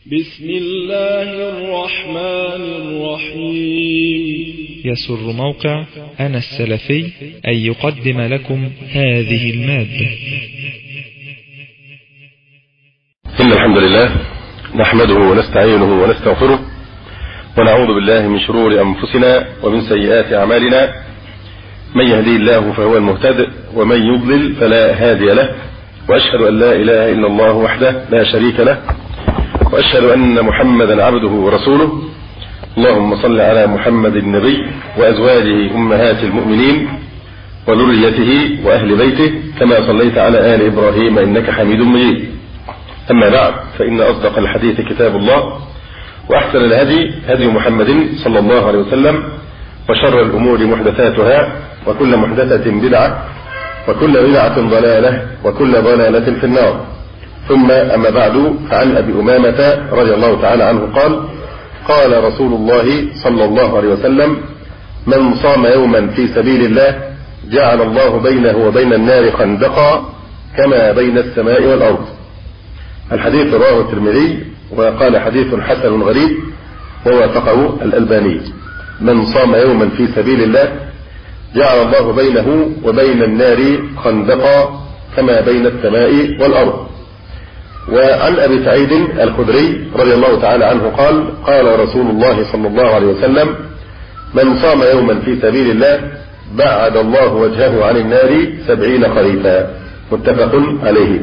بسم الله الرحمن الرحيم. يسر موقع أنا السلفي أن يقدم لكم هذه المادة. إن الحمد لله نحمده ونستعينه ونستغفره ونعوذ بالله من شرور أنفسنا ومن سيئات أعمالنا. من يهدي الله فهو المهتد ومن يضلل فلا هادي له، وأشهد أن لا إله إلا الله وحده لا شريك له، وأشهد أن محمدا عبده ورسوله. اللهم صل على محمد النبي وأزواجه أمهات المؤمنين وذريته وأهل بيته كما صليت على آل إبراهيم إنك حميد مجيد. أما بعد، فإن أصدق الحديث كتاب الله، وأحسن الهدي هدي محمد صلى الله عليه وسلم، وشر الأمور محدثاتها، وكل محدثة بدعة، وكل بدعة ضلالة، وكل ضلالة في النار. ثم أما بعد، فعن أبي أمامة رضي الله تعالى عنه قال: قال رسول الله صلى الله عليه وسلم: من صام يوما في سبيل الله جعل الله بينه وبين النار خندقا كما بين السماء والأرض. الحديث رواه الترمذي وقال حديث حسن غريب ووافقه الألباني. من صام يوما في سبيل الله جعل الله بينه وبين النار خندقا كما بين السماء والأرض. وعن أبي سعيد الخدري رضي الله تعالى عنه قال: قال رسول الله صلى الله عليه وسلم: من صام يوما في سبيل الله بعد الله وجهه عن النار 70 خريفا. متفق عليه.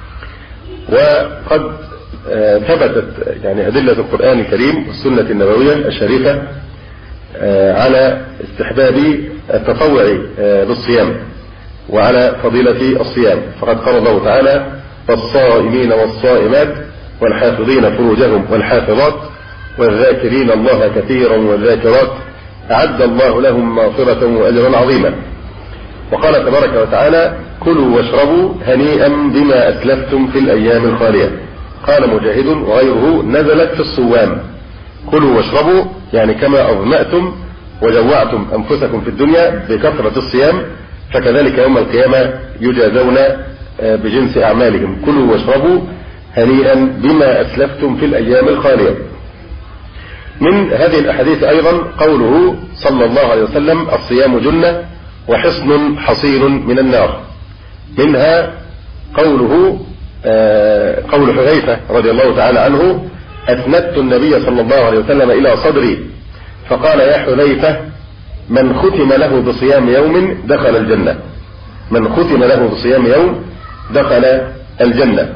وقد ثبتت أدلة القرآن الكريم والسنة النبوية الشريفة على استحباب التطوع بالصيام وعلى فضيلة الصيام. فقد قال الله تعالى: والصائمين والصائمات والحافظين فروجهم والحافظات والذاكرين الله كثيرا والذاكرات أعد الله لهم مغفرة وأجرا عظيما. وقال تبارك وتعالى: كلوا واشربوا هنيئا بما أسلفتم في الأيام الخالية. قال مجاهد وغيره: نزلت في الصوام. كلوا واشربوا يعني كما أظمأتم وجوعتم أنفسكم في الدنيا بكثرة الصيام، فكذلك يوم القيامة يجازون بجنس أعمالهم. كلوا واشربوا هنيئا بما أسلفتم في الأيام الخالية. من هذه الأحاديث أيضا قوله صلى الله عليه وسلم: الصيام جنة وحصن حصين من النار. منها قوله قول حذيفة رضي الله تعالى عنه: أسندت النبي صلى الله عليه وسلم إلى صدري فقال: يا حذيفة، من ختم له بصيام يوم دخل الجنة. من ختم له بصيام يوم دخل الجنة.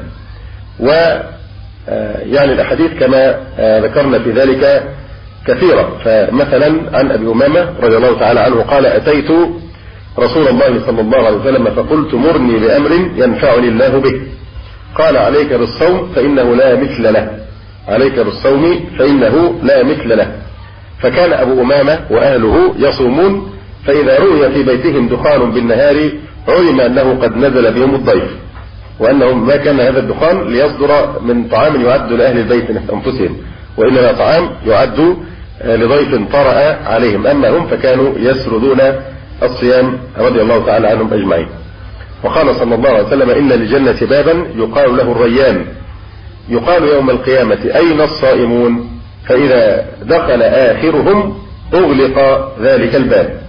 الأحاديث كما ذكرنا في ذلك كثيرة. فمثلا عن أبي أمامة رضي الله تعالى عنه قال: أتيت رسول الله صلى الله عليه وسلم فقلت: مرني بأمر ينفعني الله به. قال: عليك بالصوم فإنه لا مثل له. عليك بالصوم فإنه لا مثل له. فكان أبو أمامة وأهله يصومون، فإذا رؤي في بيتهم دخان بالنهار علم أنه قد نزل بهم الضيف، وأنهم ما كان هذا الدخان ليصدر من طعام يعد لأهل البيت أنفسهم، وإنما طعام يعد لضيف طرأ عليهم. أما هم فكانوا يسردون الصيام رضي الله تعالى عنهم أجمعين. وقال صلى الله عليه وسلم: إن للجنة بابا يقال له الريان، يقال يوم القيامة: أين الصائمون؟ فإذا دخل آخرهم أغلق ذلك الباب.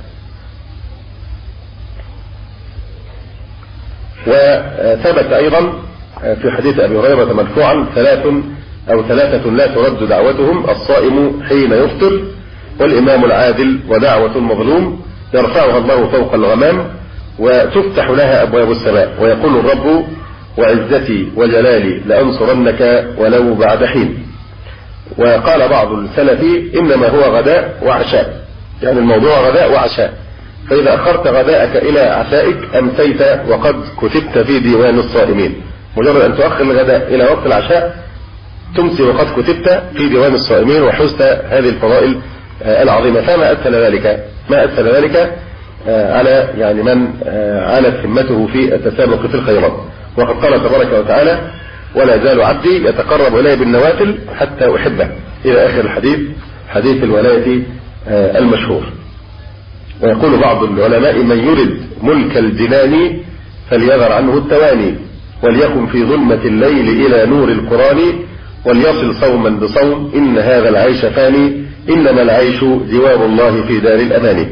وثبت أيضا في حديث أبي هريرة مرفوعا: ثلاثة لا ترد دعوتهم: الصائم حين يفطر، والإمام العادل، ودعوة المظلوم يرفعها الله فوق الغمام، وتفتح لها أبواب السماء، ويقول الرب: وعزتي وجلالي لأنصرنك ولو بعد حين. وقال بعض السلف: إنما هو غداء وعشاء، يعني الموضوع غداء وعشاء، فإذا أخرت غداءك إلى عشائك أمسيت وقد كتبت في ديوان الصائمين. مجرد أن تؤخر الغداء إلى وقت العشاء تمسي وقد كتبت في ديوان الصائمين، وحزت هذه الفضائل العظيمة. فما أسهل ذلك، ما أسهل ذلك على من عانت همته في التسابق في الخيرات. وقد قال تبارك وتعالى: ولا زال عبدي يتقرب إلي بالنوافل حتى أحبه، إلى آخر الحديث، حديث الولاية المشهور. ويقول بعض العلماء: من يرد ملك الجنان فليذر عنه التواني، وليكن في ظلمة الليل إلى نور القرآن وليصل صوما بصوم، إن هذا العيش فاني، إنما العيش جوار الله في دار الأمان.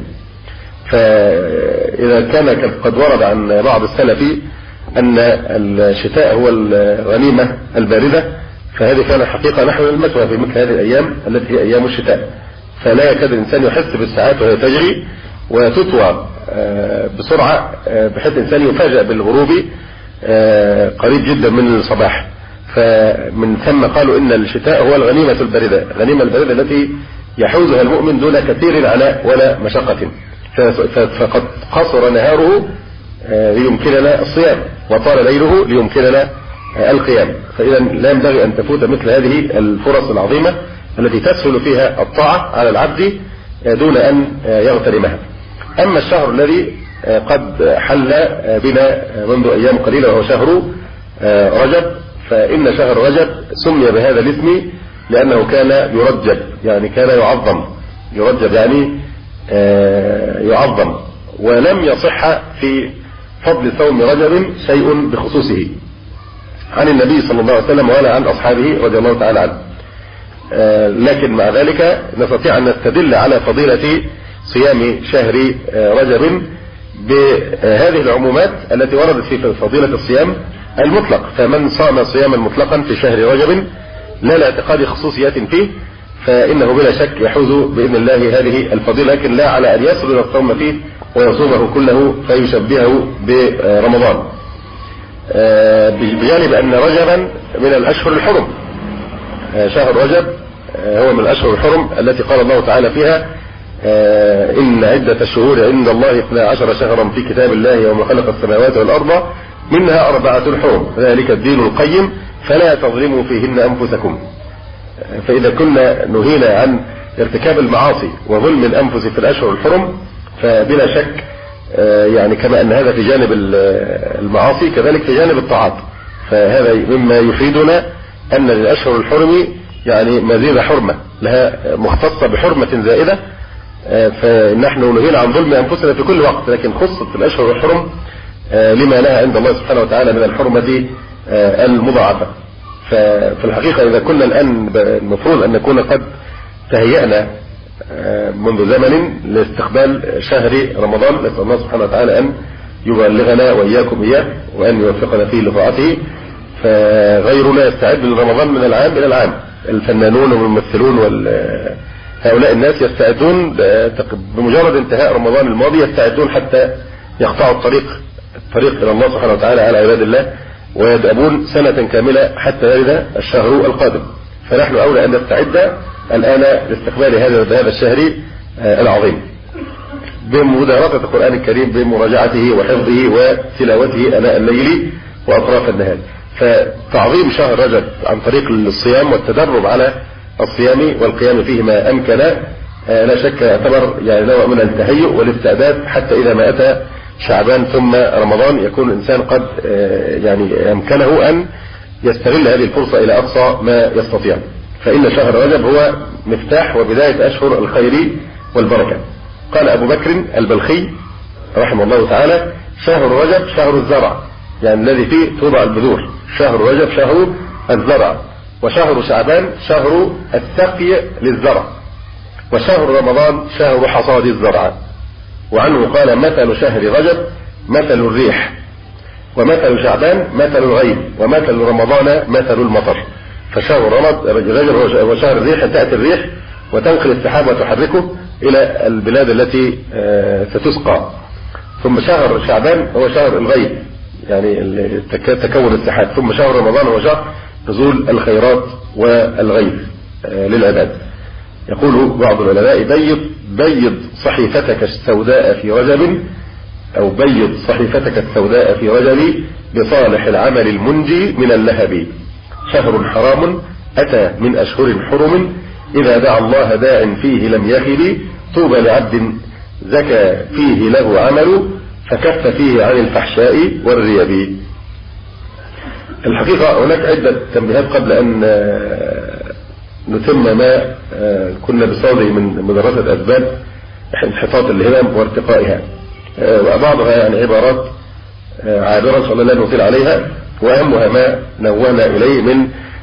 فإذا كان قد ورد عن بعض السلف أن الشتاء هو الغنيمة الباردة، فهذه كان حقيقة نحن المتوى في مثل هذه الأيام التي هي أيام الشتاء، فلا يكاد الإنسان يحس بالساعات وهي تجري وتطوى بسرعة، بحيث الإنسان يفاجأ بالغروب قريب جدا من الصباح. فمن ثم قالوا إن الشتاء هو الغنيمة الباردة، الغنيمة الباردة التي يحوزها المؤمن دون كثير عناء ولا مشقة. فقد قصر نهاره ليمكننا الصيام، وطال ليله ليمكننا القيام. فإذا لا ينبغي أن تفوت مثل هذه الفرص العظيمة التي تسهل فيها الطاعة على العبد دون أن يغتنمها. أما الشهر الذي قد حل بنا منذ أيام قليلة وهو شهر رجب، فإن شهر رجب سمي بهذا الاسم لأنه كان يرجب، يعني كان يعظم. يرجب يعني يعظم، ولم يصح في فضل صوم رجب شيء بخصوصه عن النبي صلى الله عليه وسلم ولا عن أصحابه رضي الله تعالى عنه. لكن مع ذلك نستطيع أن نستدل على فضيلة صيام شهر رجب بهذه العمومات التي وردت في فضيلة الصيام المطلق. فمن صام صياما مطلقا في شهر رجب لا لاعتقاد خصوصيات فيه، فإنه بلا شك يحوز بإذن الله هذه الفضيلة، لكن لا على أن يصل الصوم فيه ويصومه كله فيشبهه برمضان، بجانب أن رجبا من الأشهر الحرم. شهر رجب هو من الأشهر الحرم التي قال الله تعالى فيها إن عدة الشهور عند الله 12 شهرا في كتاب الله يوم خلق السماوات والأرض منها 4 حرم ذلك الدين القيم فلا تظلموا فيهن أنفسكم. فإذا كنا نهينا عن ارتكاب المعاصي وظلم الأنفس في الأشهر الحرم، فبلا شك يعني كما أن هذا في جانب المعاصي كذلك في جانب الطاعات. فهذا مما يفيدنا أن الأشهر الحرم يعني مزيد حرمة لها، مختصة بحرمة زائدة، فنحن نهينا عن ظلم أنفسنا في كل وقت، لكن خصت في الأشهر الحرم لما لها عند الله سبحانه وتعالى من الحرمة المضاعفة. ففي الحقيقة إذا كنا الآن المفروض أن نكون قد تهيأنا منذ زمن لاستقبال شهر رمضان، نسأل الله سبحانه وتعالى أن يبلغنا وإياكم إياه وأن يوفقنا فيه لطاعته. فغيرنا يستعد لرمضان من العام إلى العام، الفنانون والممثلون هؤلاء الناس يستعدون بمجرد انتهاء رمضان الماضي، يستعدون حتى يقطعوا الطريق إلى الله سبحانه وتعالى على عباد الله، ويدأبون سنة كاملة حتى يرد الشهر القادم. فنحن أولى أن نستعد الآن لاستقبال هذا الشهر العظيم بمدارسة القرآن الكريم، بمراجعته وحفظه وتلاوته آناء الليل وأطراف النهار. فتعظيم شهر رجب عن طريق الصيام والتدرب على الصيام والقيام فيه ما أمكن لا شك يعتبر يعني نوع من التهيؤ والاستعداد، حتى إذا ما أتى شعبان ثم رمضان يكون الإنسان قد يعني يمكنه أن يستغل هذه الفرصة إلى أقصى ما يستطيع. فإن شهر رجب هو مفتاح وبداية أشهر الخير والبركة. قال أبو بكر البلخي رحمه الله تعالى شهر رجب شهر الزرع، يعني الذي فيه توضع البذور. شهر رجب شهر الزرع، وشهر شعبان شهر السقي للزرع، وشهر رمضان شهر حصاد الزرع. وعنه قال مثل شهر رجب مثل الريح، ومثل شعبان مثل الغيث، ومثل رمضان مثل المطر. فشهر رجب هو شهر الريح، تأتي الريح وتنقل السحاب وتحركه إلى البلاد التي ستسقى. ثم شهر شعبان هو شهر الغيث، يعني تكون السحاب. ثم شهر رمضان هو شهر نزول الخيرات والغيث للعباد. يقول بعض العلماء بيض صحيفتك السوداء في رجب، أو بيض صحيفتك السوداء في رجب بصالح العمل المنجي من اللهب. شهر حرام أتى من أشهر حرم، إذا دعا الله داع فيه لم يخل. طوبى لعبد زكى فيه له عمل، فكف فيه عن الفحشاء والريب. الحقيقة هناك عدة تنبيهات قبل أن نتم ما كنا بصدده من مدرسة أسباب انحطاط الهمم وارتقائها. بعضها يعني عبارات عابرة إن شاء الله لا نطيل عليها، وأهمها ما نوهنا إليه من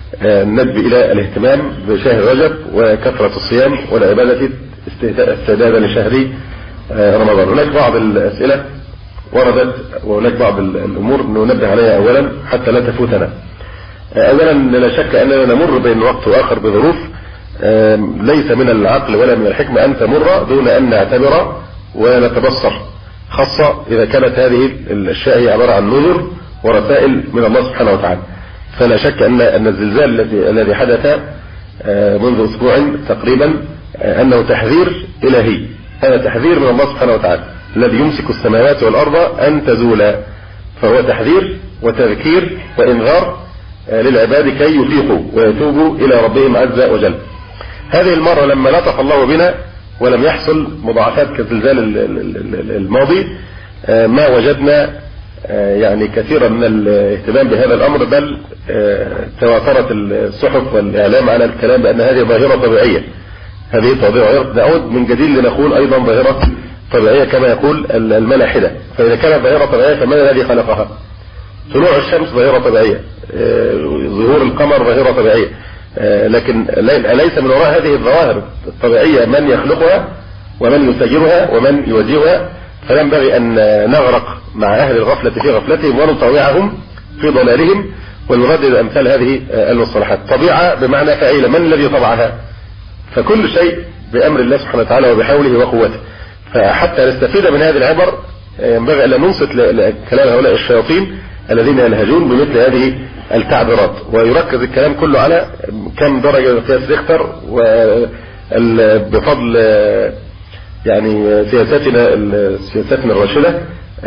ننبه إلى الاهتمام بشهر رجب وكثرة الصيام والعبادة استعدادا لشهر رمضان. هناك بعض الأسئلة وردت وهناك بعض الأمور ننبه عليها أولا حتى لا تفوتنا. أولا لا شك أننا نمر بين وقت وآخر بظروف ليس من العقل ولا من الحكمة أن تمر دون أن نعتبر ونتبصر، خاصة إذا كانت هذه الأشياء هي عبارة عن نذر ورسائل من الله سبحانه وتعالى. فلا شك أن الزلزال الذي حدث منذ أسبوع تقريبا أنه تحذير إلهي، هذا تحذير من الله سبحانه وتعالى الذي يمسك السماوات والأرض أن تزولا، فهو تحذير وتذكير وإنذار للعباد كي يفيقوا ويتوبوا إلى ربهم عز وجل. هذه المرة لما لطف الله بنا ولم يحصل مضاعفات كالزلزال الماضي ما وجدنا يعني كثيرا من الاهتمام بهذا الأمر، بل تواترت الصحف والإعلام على الكلام بأن هذه ظاهرة طبيعية. هذه ظاهرة نعود من جديد لنقول أيضا ظاهرة طبيعية كما يقول الملاحدة. فإذا كانت ظاهرة طبيعية فمن الذي خلقها؟ طلوع الشمس ظاهرة طبيعية، ظهور القمر ظاهرة طبيعية، لكن ليس من وراء هذه الظواهر الطبيعية من يخلقها ومن يسيرها ومن يوجهها. فينبغي أن نغرق مع أهل الغفلة في غفلتهم ونطوعهم في ضلالهم ونردد أمثال هذه المصطلحات. طبيعة بمعنى فعيلة، من الذي طبعها؟ فكل شيء بأمر الله سبحانه وتعالى وبحوله وقوته. فحتى نستفيد من هذه العبر ينبغي أن ننصت لكلام هؤلاء الشياطين الذين يلهجون بمثل هذه التعبيرات، ويركز الكلام كله على كم درجة قياس ريختر وبفضل يعني سياستنا الراشدة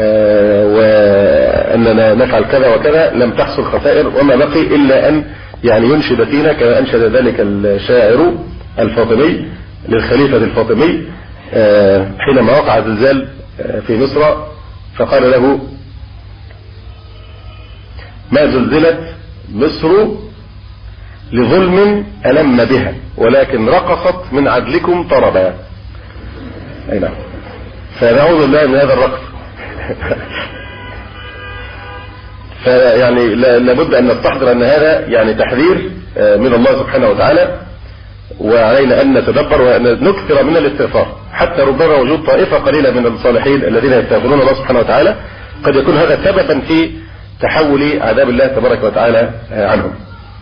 وأننا نفعل كذا وكذا لم تحصل خسائر وما بقي إلا أن يعني ينشد فينا كما أنشد ذلك الشاعر الفاطمي للخليفة الفاطمي حينما وقع زلزال في مصر فقال له: ما زلزلت مصر لظلم ألم بها ولكن رقصت من عدلكم طربا. أي نعم. فنعوذ بالله من هذا الرقص. فيعني لابد أن نستحضر أن هذا يعني تحذير من الله سبحانه وتعالى، وعلينا أن نتدبر وأن نكثر من الاستغفار، حتى ربما وجود طائفة قليلة من الصالحين الذين يستغفرون الله سبحانه وتعالى قد يكون هذا سببا في تحول عذاب الله تبارك وتعالى عنهم.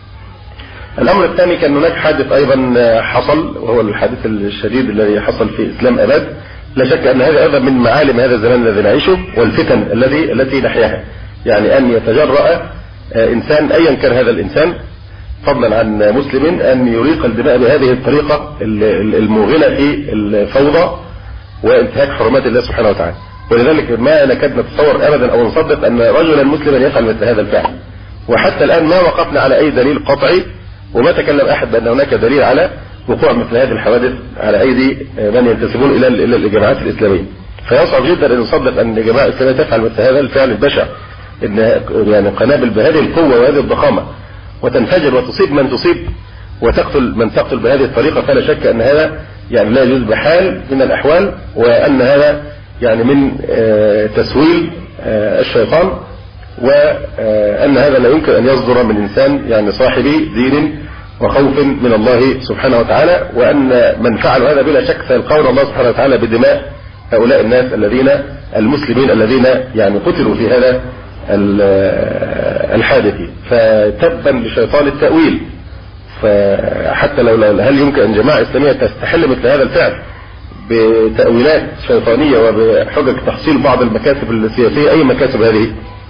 الأمر الثاني كان هناك حادث أيضا حصل، وهو الحادث الشديد الذي حصل في إسلام أباد. لا شك أن هذا أيضا من معالم هذا الزمان الذي نعيشه والفتن التي نحياها، يعني أن يتجرأ إنسان أيا كان هذا الإنسان فضلا عن مسلم أن يريق الدماء بهذه الطريقة الموغلة في الفوضى وانتهاك حرمات الله سبحانه وتعالى. ولذلك ما نكاد نتصور أبدا أو نصدق أن رجلا مسلما يفعل مثل هذا الفعل، وحتى الآن ما وقفنا على أي دليل قطعي، وما تكلم أحد بأن هناك دليل على وقوع مثل هذه الحوادث على أيدي من ينتسبون إلى الجماعات الإسلامية. فيصعب جدا أن نصدق أن الجماعة الإسلامية تفعل مثل هذا الفعل البشع، إن يعني قنابل بهذه القوة وهذه الضخامة وتنفجر وتصيب من تصيب وتقتل من تقتل بهذه الطريقة، فلا شك أن هذا يعني لا يجوز بحال من الأحوال، وأن هذا يعني من تسويل الشيطان، وأن هذا لا يمكن أن يصدر من إنسان يعني صاحب دين وخوف من الله سبحانه وتعالى، وأن من فعل هذا بلا شك سيلقون الله سبحانه وتعالى بدماء هؤلاء الناس المسلمين الذين يعني قتلوا في هذا الحادث. فتبا لشيطان التأويل. فحتى لو هل يمكن أن جماعة إسلامية تستحل مثل هذا الفعل بتأويلات شيطانية وبحجج تحصيل بعض المكاسب السياسية، أي مكاسب هذه؟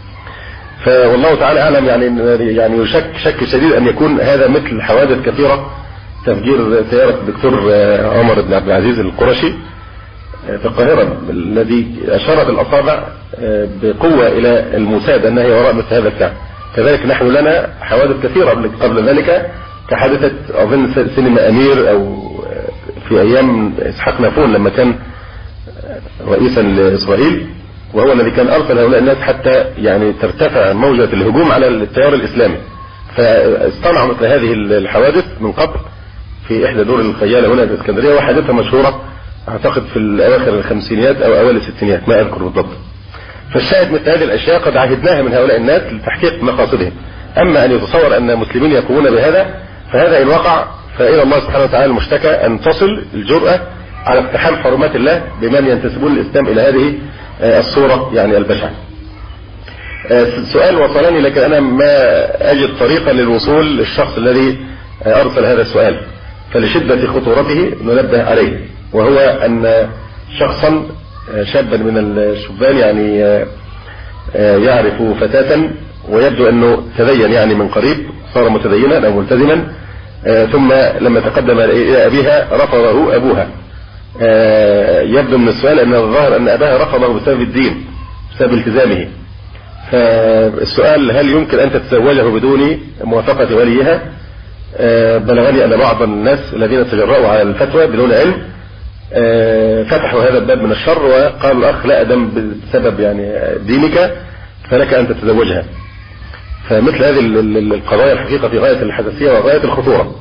فوالله تعالى أعلم. يعني شك شديد أن يكون هذا مثل حوادث كثيرة، تفجير سيارة الدكتور عمر بن عبد العزيز القرشي في القاهرة الذي أشارت الأصابع بقوة إلى الموساد أنها وراء مثل هذا الفعل. كذلك نحن لنا حوادث كثيرة قبل ذلك، كحادثة أظن سينما أمير أو في أيام إسحاق نافون لما كان رئيسا لإسرائيل، وهو الذي كان أرسل هؤلاء الناس حتى يعني ترتفع موجة الهجوم على التيار الإسلامي. فاصطنعوا مثل هذه الحوادث من قبل في إحدى دور الخيالة هنا في اسكندرية، وحادثة مشهورة أعتقد في الأواخر الخمسينيات أو أوائل الستينيات ما أذكر بالضبط. فالشاهد مثل هذه الأشياء قد عهدناها من هؤلاء الناس لتحقيق مقاصدهم. أما أن يتصور أن المسلمين يقومون بهذا فهذا إن وقع فإلى الله سبحانه وتعالى المشتكى أن تصل الجرأة على اقتحام حرمات الله بمن ينتسبون الإسلام إلى هذه الصورة يعني البشعة. السؤال وصلني لكن أنا ما أجد طريقة للوصول للشخص الذي أرسل هذا السؤال، فلشدة خطورته ننبه عليه، وهو أن شخصا شابا من الشبان يعني يعرف فتاة ويبدو أنه تدين يعني من قريب، صار متدينا أو ملتزما، ثم لما تقدم إلى أبيها رفضه أبوها. يبدو من السؤال أن الظاهر أن أباها رفضه بسبب الدين، بسبب التزامه. فالسؤال هل يمكن أن تتزوجه بدون موافقة وليها؟ بلغني أن بعض الناس الذين تجرؤوا على الفتوى بدون علم فتحوا هذا الباب من الشر وقالوا الأخ لا أدم بسبب يعني دينك فلك أن تتزوجها. فمثل هذه القضايا الحقيقة في غاية الحساسية وغاية الخطورة،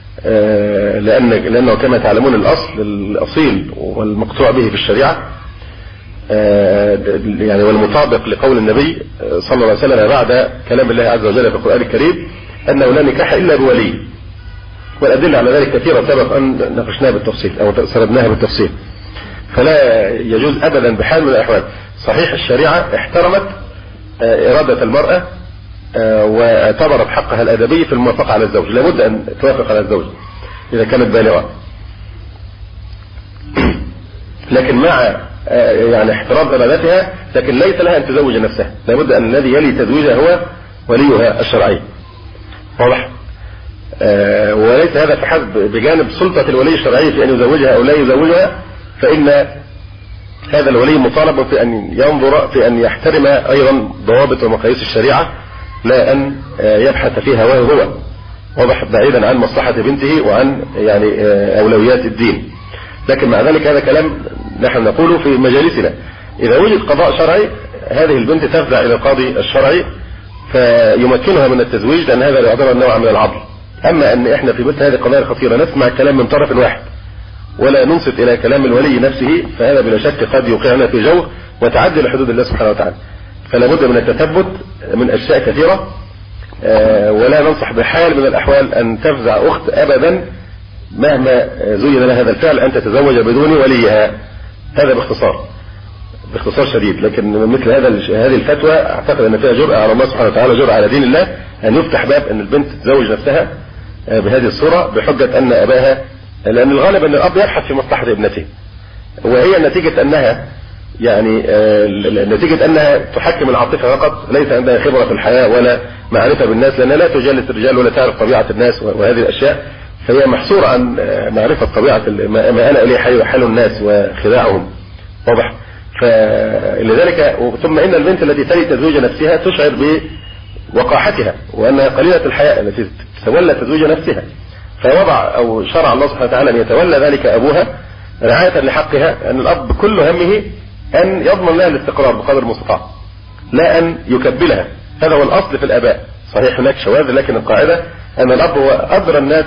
لأنه كما تعلمون الأصيل والمقطوع به في الشريعة يعني والمطابق لقول النبي صلى الله عليه وسلم بعد كلام الله عز وجل في القرآن الكريم أنه لا نكاح إلا بولي، والأدلة على ذلك كثيرة سبق أن ناقشناها بالتفصيل أو سردناها بالتفصيل. فلا يجوز أبدا بحال من الأحوال. صحيح الشريعة احترمت إرادة المرأة واعتبرت حقها الأدبي في الموافقة على الزوج، لابد أن توافق على الزوج إذا كانت بالغة، لكن مع يعني احترام إرادتها، لكن ليس لها أن تزوج نفسها، لابد أن الذي يلي تزويجها هو وليها الشرعي. واضح؟ وليس هذا فحسب بجانب سلطة الولي الشرعي في أن يزوجها أو لا يزوجها، فإن هذا الولي مطالب في أن ينظر في أن يحترم أيضا ضوابط ومقاييس الشريعة، لا أن يبحث فيها وهو واضح بعيدا عن مصلحة بنته وعن يعني أولويات الدين. لكن مع ذلك هذا كلام نحن نقوله في مجالسنا. إذا وجد قضاء شرعي هذه البنت تفزع إلى القاضي الشرعي فيمكنها من التزويج، لأن هذا يعتبر نوع من العدل. أما أن إحنا في مثل هذه القضايا الخطيرة نسمع الكلام من طرف واحد ولا ننصت إلى كلام الولي نفسه، فهذا بلا شك قد يوقعنا في جو وتعدي لحدود الله سبحانه وتعالى. فلا بد من التثبت من أشياء كثيرة، ولا ننصح بحال من الأحوال أن تفزع أخت أبدا مهما زين لها هذا الفعل أن تتزوج بدون وليها. هذا باختصار شديد. لكن مثل هذه الفتوى أعتقد أن فيها جرأة على الله سبحانه وتعالى، جرأة على دين الله، أن يفتح باب أن البنت تزوج نفسها بهذه الصورة بحجة أن أباها، لأن الغالب أن الأب يبحث في مصلحة ابنته، وهي نتيجة أنها تحكم العاطفة فقط، ليس عندها خبرة في الحياة ولا معرفة بالناس، لأنها لا تجالس الرجال ولا تعرف طبيعة الناس وهذه الأشياء، فهي محصورة عن معرفة طبيعة ما أنا إليه حال الناس وخداعهم. واضح؟ فلذلك ثم إن البنت التي تلي تزوج نفسها تشعر بوقاحتها وأنها قليلة الحياء التي تولى تزوج نفسها، فوضع أو شرع الله سبحانه وتعالى أن يتولى ذلك أبوها رعاية لحقها، أن الأب كل همه أن يضمن لها الاستقرار بقدر المستطاع، لا أن يكبلها. هذا هو الأصل في الآباء. صحيح هناك شواذ، لكن القاعدة أن الأب هو أدرى الناس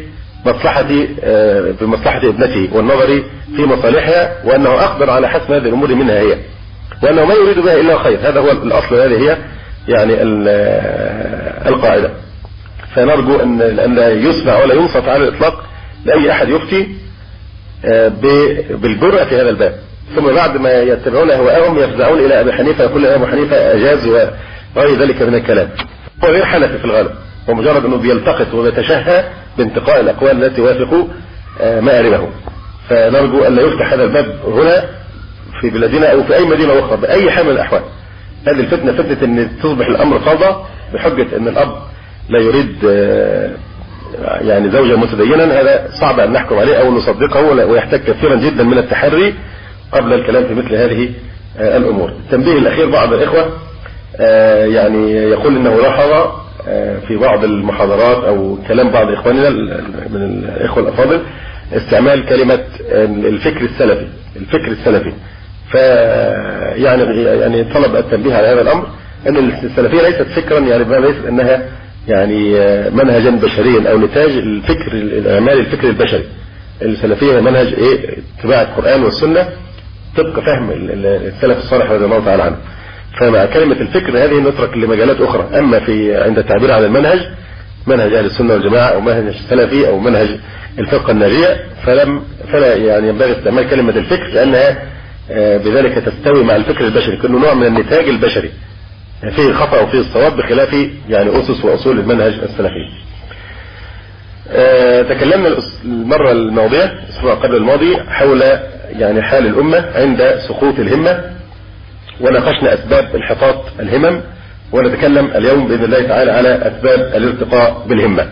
بمصلحة ابنته والنظر في مصالحها، وأنه أقدر على حسم هذه الأمور منها هي، وأنه ما يريد بها إلا خير. هذا هو الأصل، هذه هي يعني القاعدة. فنرجو أن لا يسمع ولا ينصت على الإطلاق لأي أحد يفتي بالجرأة في هذا الباب، ثم بعد ما يتبعون أهواءهم يفزعون إلى أبي حنيفة يقول أبو حنيفة أجاز وغير ذلك من الكلام. هو غير حنفي في الغالب، ومجرد أنه بيلتقط ويتشهى بانتقاء الأقوال التي توافق مآربه. فنرجو أن لا يفتح هذا الباب هنا في بلادنا أو في أي مدينة أخرى بأي حال من الأحوال. هذه الفتنة فتنة أن تصبح الأمر فوضى بحجة أن الأب لا يريد يعني زوجا متدينا. هذا صعب أن نحكم عليه أو نصدقه، ويحتاج كثيرا جدا من التحري قبل الكلام في مثل هذه الأمور. التنبيه الأخير، بعض الإخوة يعني يقول إنه لاحظ في بعض المحاضرات أو كلام بعض إخواننا من الإخوة الأفاضل استعمال كلمة الفكر السلفي. يعني طلب التنبيه على هذا الأمر، أن السلفية ليست فكرا، يعني ليست أنها يعني منهجا بشريا أو نتاج الفكر الأعمال الفكر البشري. السلفية منهج اتباع القرآن والسنة طبق فهم السلف الصالح رضي الله تعالى عنه. فمع كلمة الفكر هذه نترك لمجالات أخرى. أما في عند التعبير عن المنهج، منهج أهل السنة والجماعة أو منهج السلفي أو منهج الفقه الناجية، فلا يعني ينبغي استعمال كلمة الفكر، لأنها بذلك تستوي مع الفكر البشري، كأنه نوع من النتاج البشري فيه الخطأ وفيه الصواب، بخلاف يعني أسس وأصول المنهج السلفي. تكلمنا المرة الماضية الأسبوع قبل الماضي حول يعني حال الأمة عند سقوط الهمة، وناقشنا أسباب انحطاط الهمم، ونتكلم اليوم بإذن الله تعالى على أسباب الارتقاء بالهمة.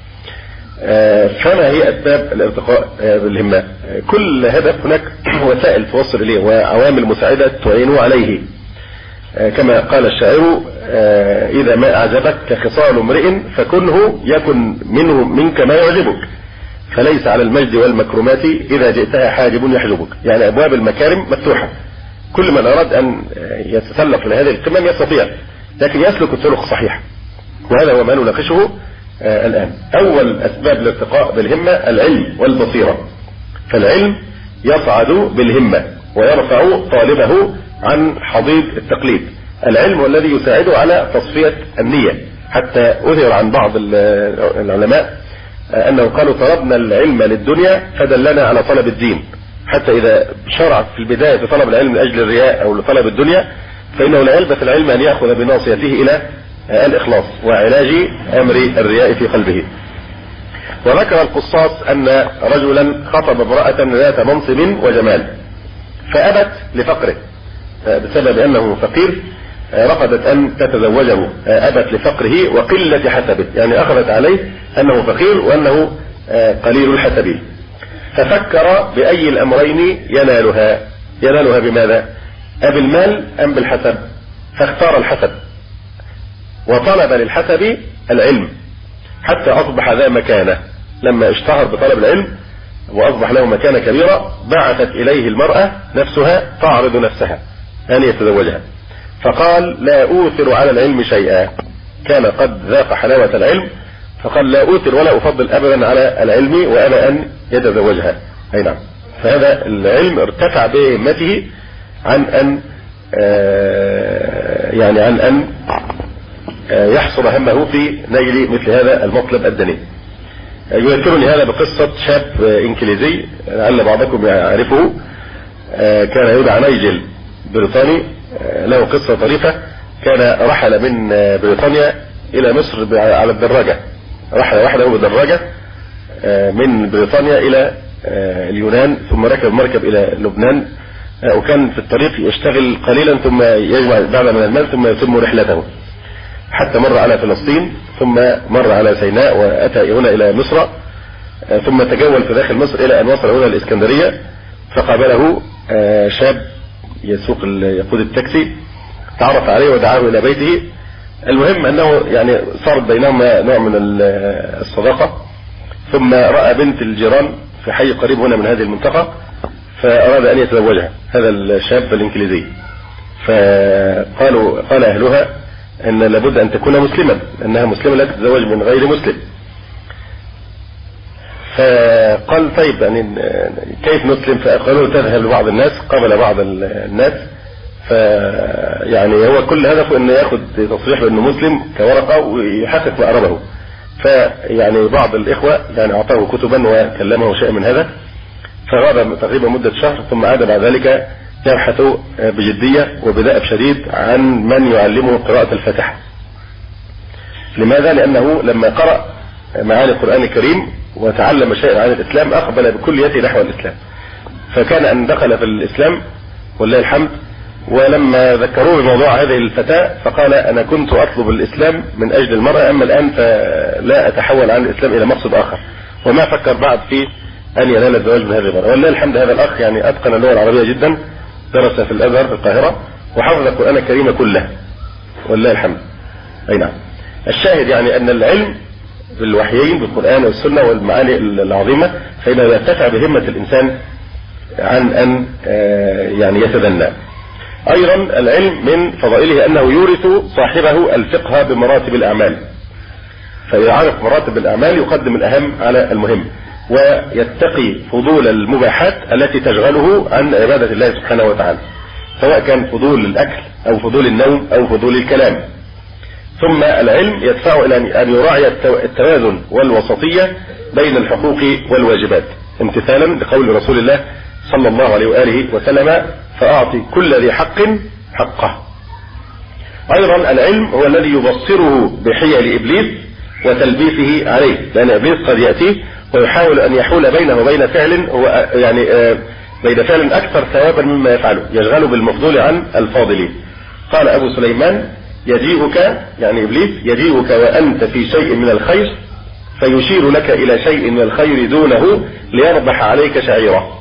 فما هي أسباب الارتقاء بالهمة؟ كل هدف هناك وسائل توصل إليه وعوامل مساعدة تعين عليه، كما قال الشاعر: إذا ما أعجبك خصال امرئ فكنه يكن منه منك ما يعجبك، فليس على المجد والمكرمات إذا جئتها حاجب يحجبك. يعني أبواب المكارم مفتوحة، كل من أراد أن يتسلق لهذه القمم يستطيع، لكن يسلك السلوك الصحيح، وهذا هو ما نناقشه الآن. أول أسباب الارتقاء بالهمة العلم والبصيرة. فالعلم يصعد بالهمة ويرفع طالبه عن حضيض التقليد. العلم الذي يساعده على تصفية النية، حتى أثر عن بعض العلماء أنه قالوا: طلبنا العلم للدنيا فدلنا على طلب الدين. حتى إذا شرع في البداية في طلب العلم لأجل الرياء أو لطلب الدنيا، فإنه لا يلبث العلم أن يأخذ بناصيته إلى الإخلاص وعلاج أمر الرياء في قلبه. وذكر القصاص أن رجلا خطب امرأة ذات منصب وجمال، فأبت لفقره بسبب أنه فقير، رفضت أن تتزوجه، أبت لفقره وقلة حسبه، يعني أخذت عليه أنه فقير وأنه قليل الحسب. ففكر بأي الأمرين ينالها بماذا؟ أبالمال أم بالحسب؟ فاختار الحسب، وطلب للحسب العلم حتى أصبح ذا مكانة. لما اشتهر بطلب العلم وأصبح له مكانة كبيرة، بعثت إليه المرأة نفسها تعرض نفسها أن يتزوجها، فقال: لا أوثر على العلم شيئا. كان قد ذاق حلاوة العلم، فقال: لا أوثر ولا أفضل أبدا على العلم وأبى أن يتزوجها. أي نعم. فهذا العلم ارتفع بهمته عن أن يحصر همه في نيل مثل هذا المطلب الدني. يذكرني هذا بقصة شاب إنجليزي لعل بعضكم يعرفه، كان يدعى نيجل، بريطاني، له قصة طريفة. كان رحل من بريطانيا إلى مصر على الدراجة، رحل وحده بدراجة من بريطانيا إلى اليونان، ثم ركب مركب إلى لبنان، وكان في الطريق يشتغل قليلا ثم يجمع بعض من المال ثم يتم رحلته، حتى مر على فلسطين، ثم مر على سيناء، وأتى هنا إلى مصر، ثم تجول في داخل مصر إلى أن وصل هنا الإسكندرية. فقابله شاب يقود التاكسي، تعرف عليه ودعاه إلى بيته. المهم أنه يعني صارت بينهما نوع من الصداقة، ثم رأى بنت الجيران في حي قريب هنا من هذه المنطقة، فأراد أن يتزوجها هذا الشاب الإنجليزي. قال أهلها أن لابد أن تكون مسلما، أنها مسلمة لا تتزوج من غير مسلم. فقال: طيب يعني كيف نسلم؟ فقالوا: تذهب لبعض الناس. قابل بعض الناس، فيعني هو كل هدفه أنه يأخذ تصريح بأنه مسلم كورقة ويحقق مأربه. فيعني بعض الإخوة يعني أعطاه كتبا وكلمه شيء من هذا، فغاب تقريبا مدة شهر، ثم عاد بعد ذلك يبحث بجدية وبدأب شديد عن من يعلمه قراءة الفاتحة. لماذا؟ لأنه لما قرأ معاني القرآن الكريم وتعلم شيئا عن الإسلام أقبل بكليته نحو الإسلام، فكان أن دخل في الإسلام ولله الحمد. ولما ذكروه بموضوع هذه الفتاة فقال: أنا كنت أطلب الإسلام من أجل المرأة، أما الآن فلا أتحول عن الإسلام إلى مقصد آخر، وما فكر بعد في أن ينال الزواج من هذه المرأة. ولله الحمد هذا الأخ يعني أتقن اللغة العربية جدا، درس في الأزهر في القاهرة وحفظ القرآن الكريم كله ولله الحمد. أي نعم. الشاهد يعني أن العلم بالوحيين بالقرآن والسنة والمعاني العظيمة فإنه يرتفع بهمة الإنسان عن أن يعني يتدنى. أيضا العلم من فضائله أنه يورث صاحبه الفقه بمراتب الأعمال، فإذا عرف مراتب الأعمال يقدم الأهم على المهم، ويتقي فضول المباحات التي تشغله عن عبادة الله سبحانه وتعالى، سواء كان فضول الأكل أو فضول النوم أو فضول الكلام. ثم العلم يدفع إلى أن يراعي التوازن والوسطية بين الحقوق والواجبات، امتثالا لقول رسول الله صلى الله عليه وآله وسلم: فأعطي كل ذي حق حقه. أيضا العلم هو الذي يبصره بحيل إبليس وتلبيسه عليه، لأن إبليس قد يأتيه ويحاول أن يحول بينه وبين فعل هو بين فعل أكثر ثوابا مما يفعله، يشغله بالمفضول عن الفاضلين. قال أبو سليمان: يجيئك يعني إبليس يجيئك وأنت في شيء من الخير فيشير لك إلى شيء من الخير دونه ليربح عليك شعيرة.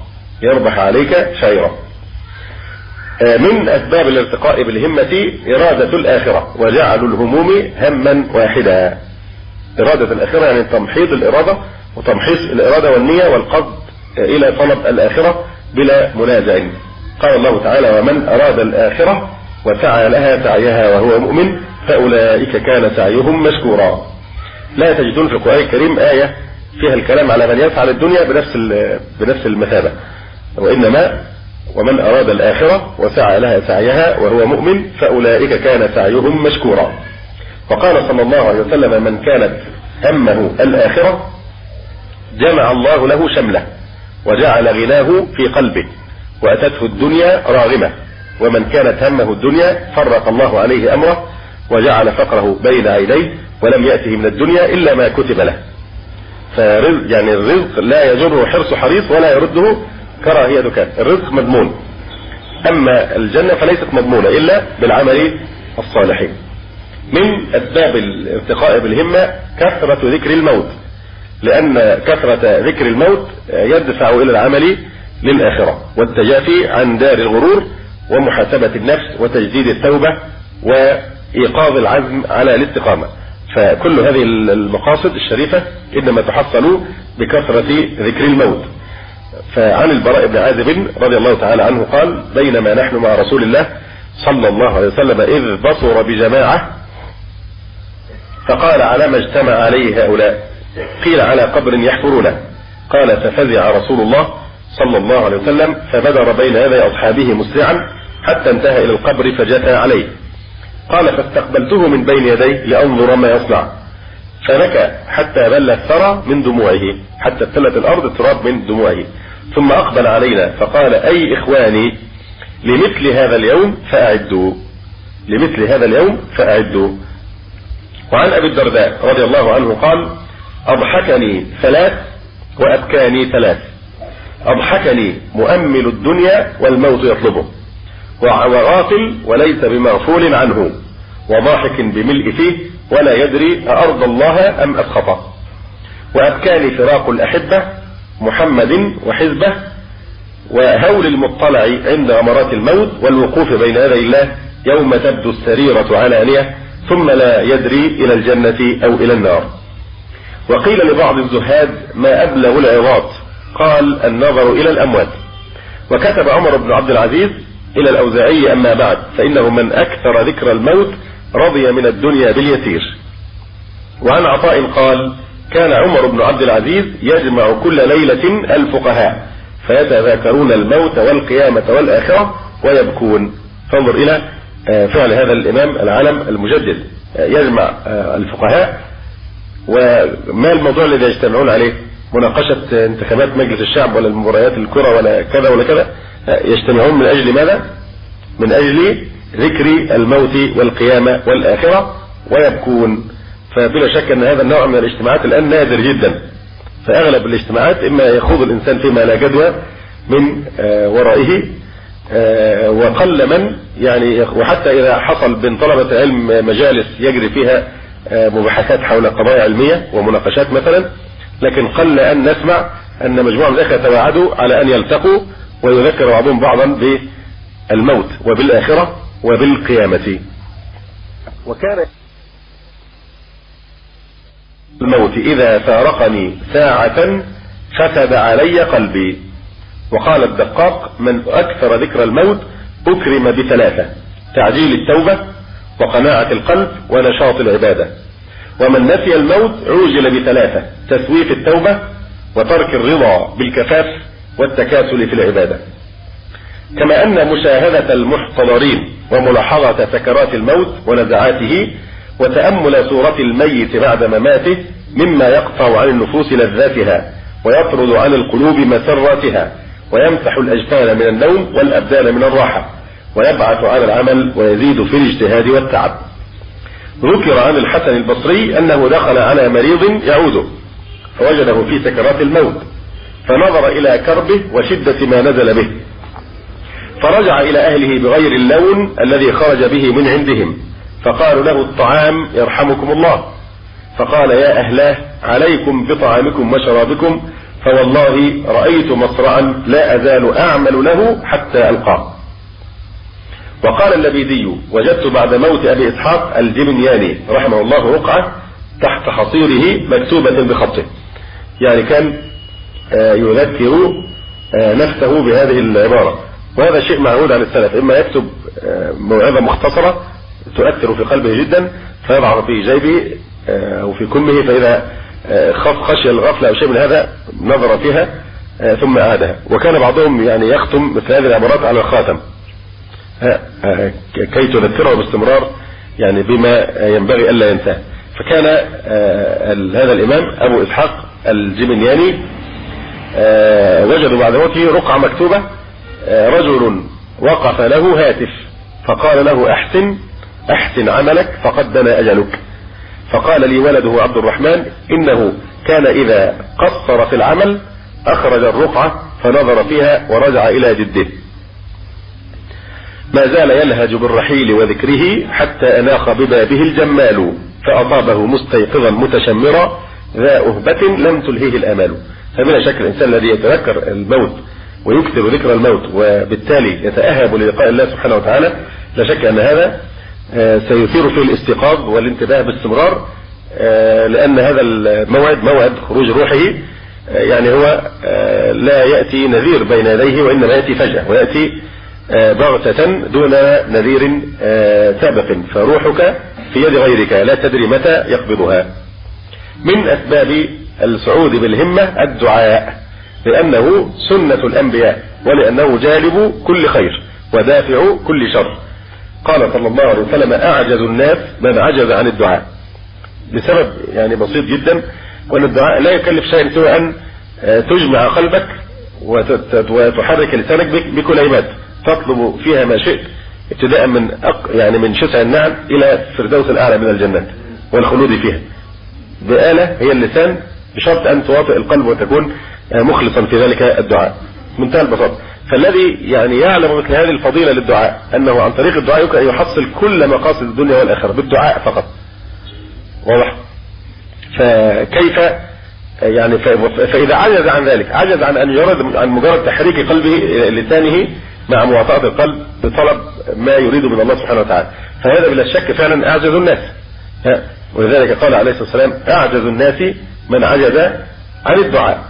من أسباب الارتقاء بالهمة إرادة الآخرة، وجعلوا الهموم هما واحدا. إرادة الآخرة يعني تمحيض الإرادة وتمحيص الإرادة والنية والقصد إلى طلب الآخرة بلا منازع. قال الله تعالى: ومن أراد الآخرة وسعى لها سعيها وهو مؤمن فأولئك كان سعيهم مشكورا. لا تجدون في القرآن الكريم آية فيها الكلام على من يسعى للدنيا بنفس المثابة، وإنما ومن أراد الآخرة وسعى لها سعيها وهو مؤمن فأولئك كان سعيهم مشكورا. وقال صلى الله عليه وسلم: من كانت همه الآخرة جمع الله له شمله وجعل غناه في قلبه وأتته الدنيا راغمة، ومن كانت همه الدنيا فرق الله عليه أمره وجعل فقره بين عينيه ولم يأته من الدنيا إلا ما كتب له. يعني الرزق لا يجره حرص حريص ولا يرده كراهية كان. الرزق مضمون، أما الجنة فليست مضمونة إلا بالعمل الصالح. من أسباب الارتقاء بالهمة كثرة ذكر الموت، لأن كثرة ذكر الموت يدفع إلى العمل للآخرة والتجافي عن دار الغرور ومحاسبة النفس وتجديد التوبة وإيقاظ العزم على الاستقامة. فكل هذه المقاصد الشريفة إنما تحصل بكثرة ذكر الموت. فعن البراء بن عازب رضي الله تعالى عنه قال: بينما نحن مع رسول الله صلى الله عليه وسلم إذ بصر بجماعة فقال: على ما اجتمع عليه هؤلاء؟ قيل: على قبر يحفرونه. قال: ففزع رسول الله صلى الله عليه وسلم فبدر بين يدي أصحابه مسرعا حتى انتهى إلى القبر فجثى عليه. قال: فاستقبلته من بين يديه لأنظر ما يصنع، فبكى حتى بل الثرى من دموعه، حتى ابتلت الأرض التراب من دموعه، ثم أقبل علينا فقال: أي إخواني، لمثل هذا اليوم فأعدوا. وعن أبي الدرداء رضي الله عنه قال: أضحكني ثلاث وأبكاني ثلاث: أضحكني مؤمل الدنيا والموت يطلبه، وغافل وليس بمغفول عنه، وضاحك بملء فيه ولا يدري أأرضى الله أم أسخطه. وأبكاني فراق الأحبة محمد وحزبه، وهول المطلع عند أمرات الموت، والوقوف بين يدي الله يوم تبدو السريرة علانية ثم لا يدري إلى الجنة أو إلى النار. وقيل لبعض الزهاد: ما أبلغ العظات؟ قال: النظر إلى الأموات. وكتب عمر بن عبد العزيز إلى الأوزاعي: أما بعد فإنه من أكثر ذكر الموت رضي من الدنيا باليسير. وعن عطاء قال: كان عمر بن عبد العزيز يجمع كل ليلة الفقهاء فيتذاكرون الموت والقيامة والآخرة ويبكون. فانظر إلى فعل هذا الإمام العالم المجدد، يجمع الفقهاء. وما الموضوع الذي يجتمعون عليه؟ مناقشة انتخابات مجلس الشعب ولا المباريات الكرة ولا كذا ولا كذا. يجتمعون من أجل ماذا؟ من أجل ذكر الموت والقيامة والآخرة ويبكون. فبلا شك أن هذا النوع من الاجتماعات الآن نادر جدا. فأغلب الاجتماعات إما يخوض الإنسان فيما لا جدوى من ورائه، وقل من يعني، وحتى إذا حصل بين طلبة العلم مجالس يجري فيها مباحثات حول قضايا علمية ومناقشات مثلا، لكن قل أن نسمع أن مجموعة من الأخوة يتواعدوا على أن يلتقوا ويذكر بعضهم بعضا بالموت وبالآخرة وبالقيامة. وكان الموت إذا فارقني ساعة فسد علي قلبي. وقال الدقاق: من أكثر ذكر الموت أكرم بثلاثة: تعجيل التوبة وقناعة القلب ونشاط العبادة. ومن نسي الموت عوجل بثلاثة: تسويف التوبة وترك الرضا بالكفاف والتكاسل في العبادة. كما أن مشاهدة المحتضرين وملاحظة سكرات الموت ونزعاته، وتأمل صورة الميت بعد مماته مما يقطع عن النفوس لذاتها ويطرد عن القلوب مسراتها، ويمسح الأجفان من النوم والأبدان من الراحة، ويبعث على العمل ويزيد في الاجتهاد والتعب. ذكر عن الحسن البصري أنه دخل على مريض يعوده فوجده في سكرات الموت، فنظر إلى كربه وشدة ما نزل به، فرجع إلى أهله بغير اللون الذي خرج به من عندهم، فقالوا له الطعام يرحمكم الله، فقال يا أهلاه عليكم بطعامكم وشرابكم، فوالله رأيت مصرعا لا أزال أعمل له حتى ألقاه. وقال اللبيدي وجدت بعد موت أبي إسحاق الجمنياني رحمه الله رقعة تحت حصيره مكتوبة بخطه، يعني كان يذكر نفسه بهذه العبارة، وهذا شيء معهود عن السلف، إما يكتب موعظة مختصرة تؤثر في قلبه جدا فيضعها في جيبه أو في كمه، فإذا خشي الغفلة أو شيء من هذا نظر فيها ثم أعادها. وكان بعضهم يعني يختم مثل هذه العبارات على الخاتم كي تذكره باستمرار يعني بما ينبغي ألا ينساه. فكان هذا الإمام أبو إسحاق الجمنياني وجدوا بعد موته رقعة مكتوبة، رجل وقف له هاتف فقال له أحسن عملك فقد دنا أجلك، فقال لي ولده عبد الرحمن إنه كان إذا قصر في العمل أخرج الرقعة فنظر فيها ورجع إلى جده، ما زال يلهج بالرحيل وذكره حتى أناخ ببابه الجمال، فأصابه مستيقظا متشمرا ذا أهبة لم تلهيه الآمال. فبلا شك الإنسان الذي يتذكر الموت ويكثر ذكر الموت وبالتالي يتأهب للقاء الله سبحانه وتعالى، لا شك أن هذا سيثير فيه الاستيقاظ والانتباه باستمرار، لأن هذا الموعد موعد خروج روحه يعني هو لا يأتي نذير بين يديه وإنما يأتي فجأة ويأتي بغتة دون نذير سابق، فروحك في يد غيرك لا تدري متى يقبضها. من أسباب الصعود بالهمة الدعاء، لأنه سنة الأنبياء ولأنه جالب كل خير ودافع كل شر. قال صلى الله عليه وسلم أعجز الناس من عجز عن الدعاء، بسبب يعني بسيط جدا، وأن الدعاء لا يكلف شيء سوى أن تجمع قلبك وتحرك لسانك بكلمات تطلب فيها ما شئت، ابتداء من يعني من شسع النعم إلى الفردوس الأعلى من الجنات والخلود فيها، بآلة هي اللسان، بشرط أن تواطئ القلب وتكون مخلصا في ذلك الدعاء منتهى البساطة. فالذي يعني يعلم مثل هذه الفضيلة للدعاء أنه عن طريق الدعاء يمكن أن يحصل كل مقاصد الدنيا والآخرة بالدعاء فقط، واضح؟ فكيف يعني فإذا عجز عن ذلك، عجز عن مجرد تحريك قلبه لسانه مع مواطأة القلب بطلب ما يريد من الله سبحانه وتعالى، فهذا بلا شك فعلا أعجز الناس. ولذلك قال عليه الصلاة والسلام أعجز الناس من عجز عن الدعاء.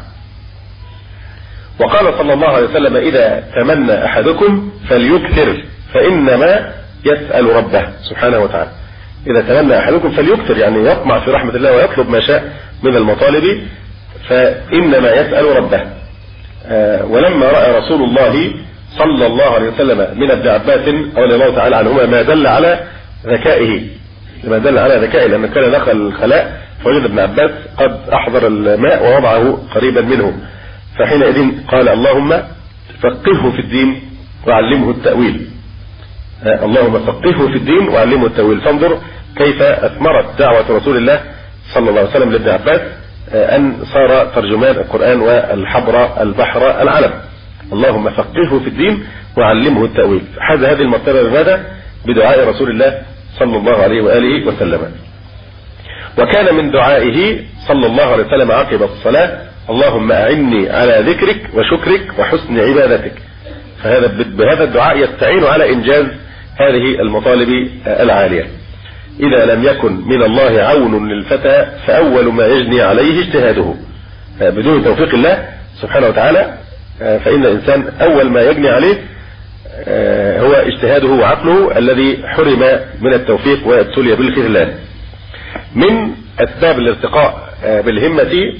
وقال صلى الله عليه وسلم إذا تمنى أحدكم فليكثر فإنما يسأل ربه سبحانه وتعالى. إذا تمنى أحدكم فليكثر، يعني يطمع في رحمة الله ويطلب ما شاء من المطالب، فإنما يسأل ربه. ولما رأى رسول الله صلى الله عليه وسلم من ابن عباس رضي الله تعالى عنهما ما دل على ذكائه، لأنه كان دخل الخلاء فوجد ابن عباس قد أحضر الماء ووضعه قريبا منه، فحينئذ قال اللهم فقهه في الدين وعلمه التأويل، اللهم فقهه في الدين وعلمه التأويل. فانظر كيف أثمرت دعوة رسول الله صلى الله عليه وسلم لابن عباس أن صار ترجمان القرآن والحبر البحر العلم، اللهم فقهه في الدين وعلمه التأويل. حاز هذه المرتبة بماذا؟ بدعاء رسول الله صلى الله عليه وآله وسلم. وكان من دعائه صلى الله عليه وسلم عقب الصلاة اللهم أعني على ذكرك وشكرك وحسن عبادتك، بهذا الدعاء يستعين على إنجاز هذه المطالب العالية. إذا لم يكن من الله عون للفتى فأول ما يجني عليه اجتهاده، بدون توفيق الله سبحانه وتعالى فإن الإنسان أول ما يجني عليه هو اجتهاده وعقله الذي حرم من التوفيق وابتلي بالخذلان. من أسباب الارتقاء بالهمة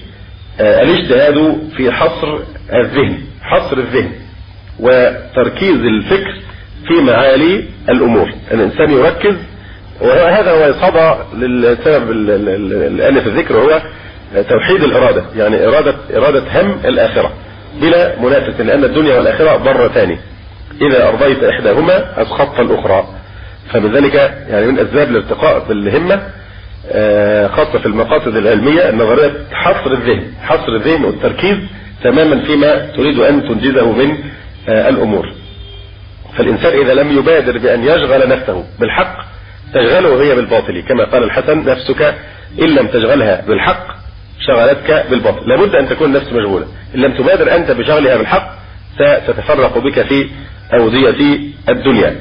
الاجتهاد في حصر الذهن وتركيز الفكر في معالي الأمور. الإنسان يركز، وهذا هو صدى للسبب الآن في الذكر، وهو توحيد الإرادة، يعني إرادة هم الآخرة بلا منافس، لأن الدنيا والآخرة ضرتان، إذا أرضيت إحداهما أسخطت الأخرى. فبذلك يعني من أسباب الارتقاء بالهمة خاصة في المقاصد العلمية النظرية حصر الذهن والتركيز تماما فيما تريد أن تنجزه من الأمور. فالإنسان إذا لم يبادر بأن يشغل نفسه بالحق تشغله هي بالباطل، كما قال الحسن: نفسك إن لم تشغلها بالحق شغلتك بالباطل. لابد أن تكون النفس مشغولة، إن لم تبادر أنت بشغلها بالحق ستتفرق بك في أودية الدنيا.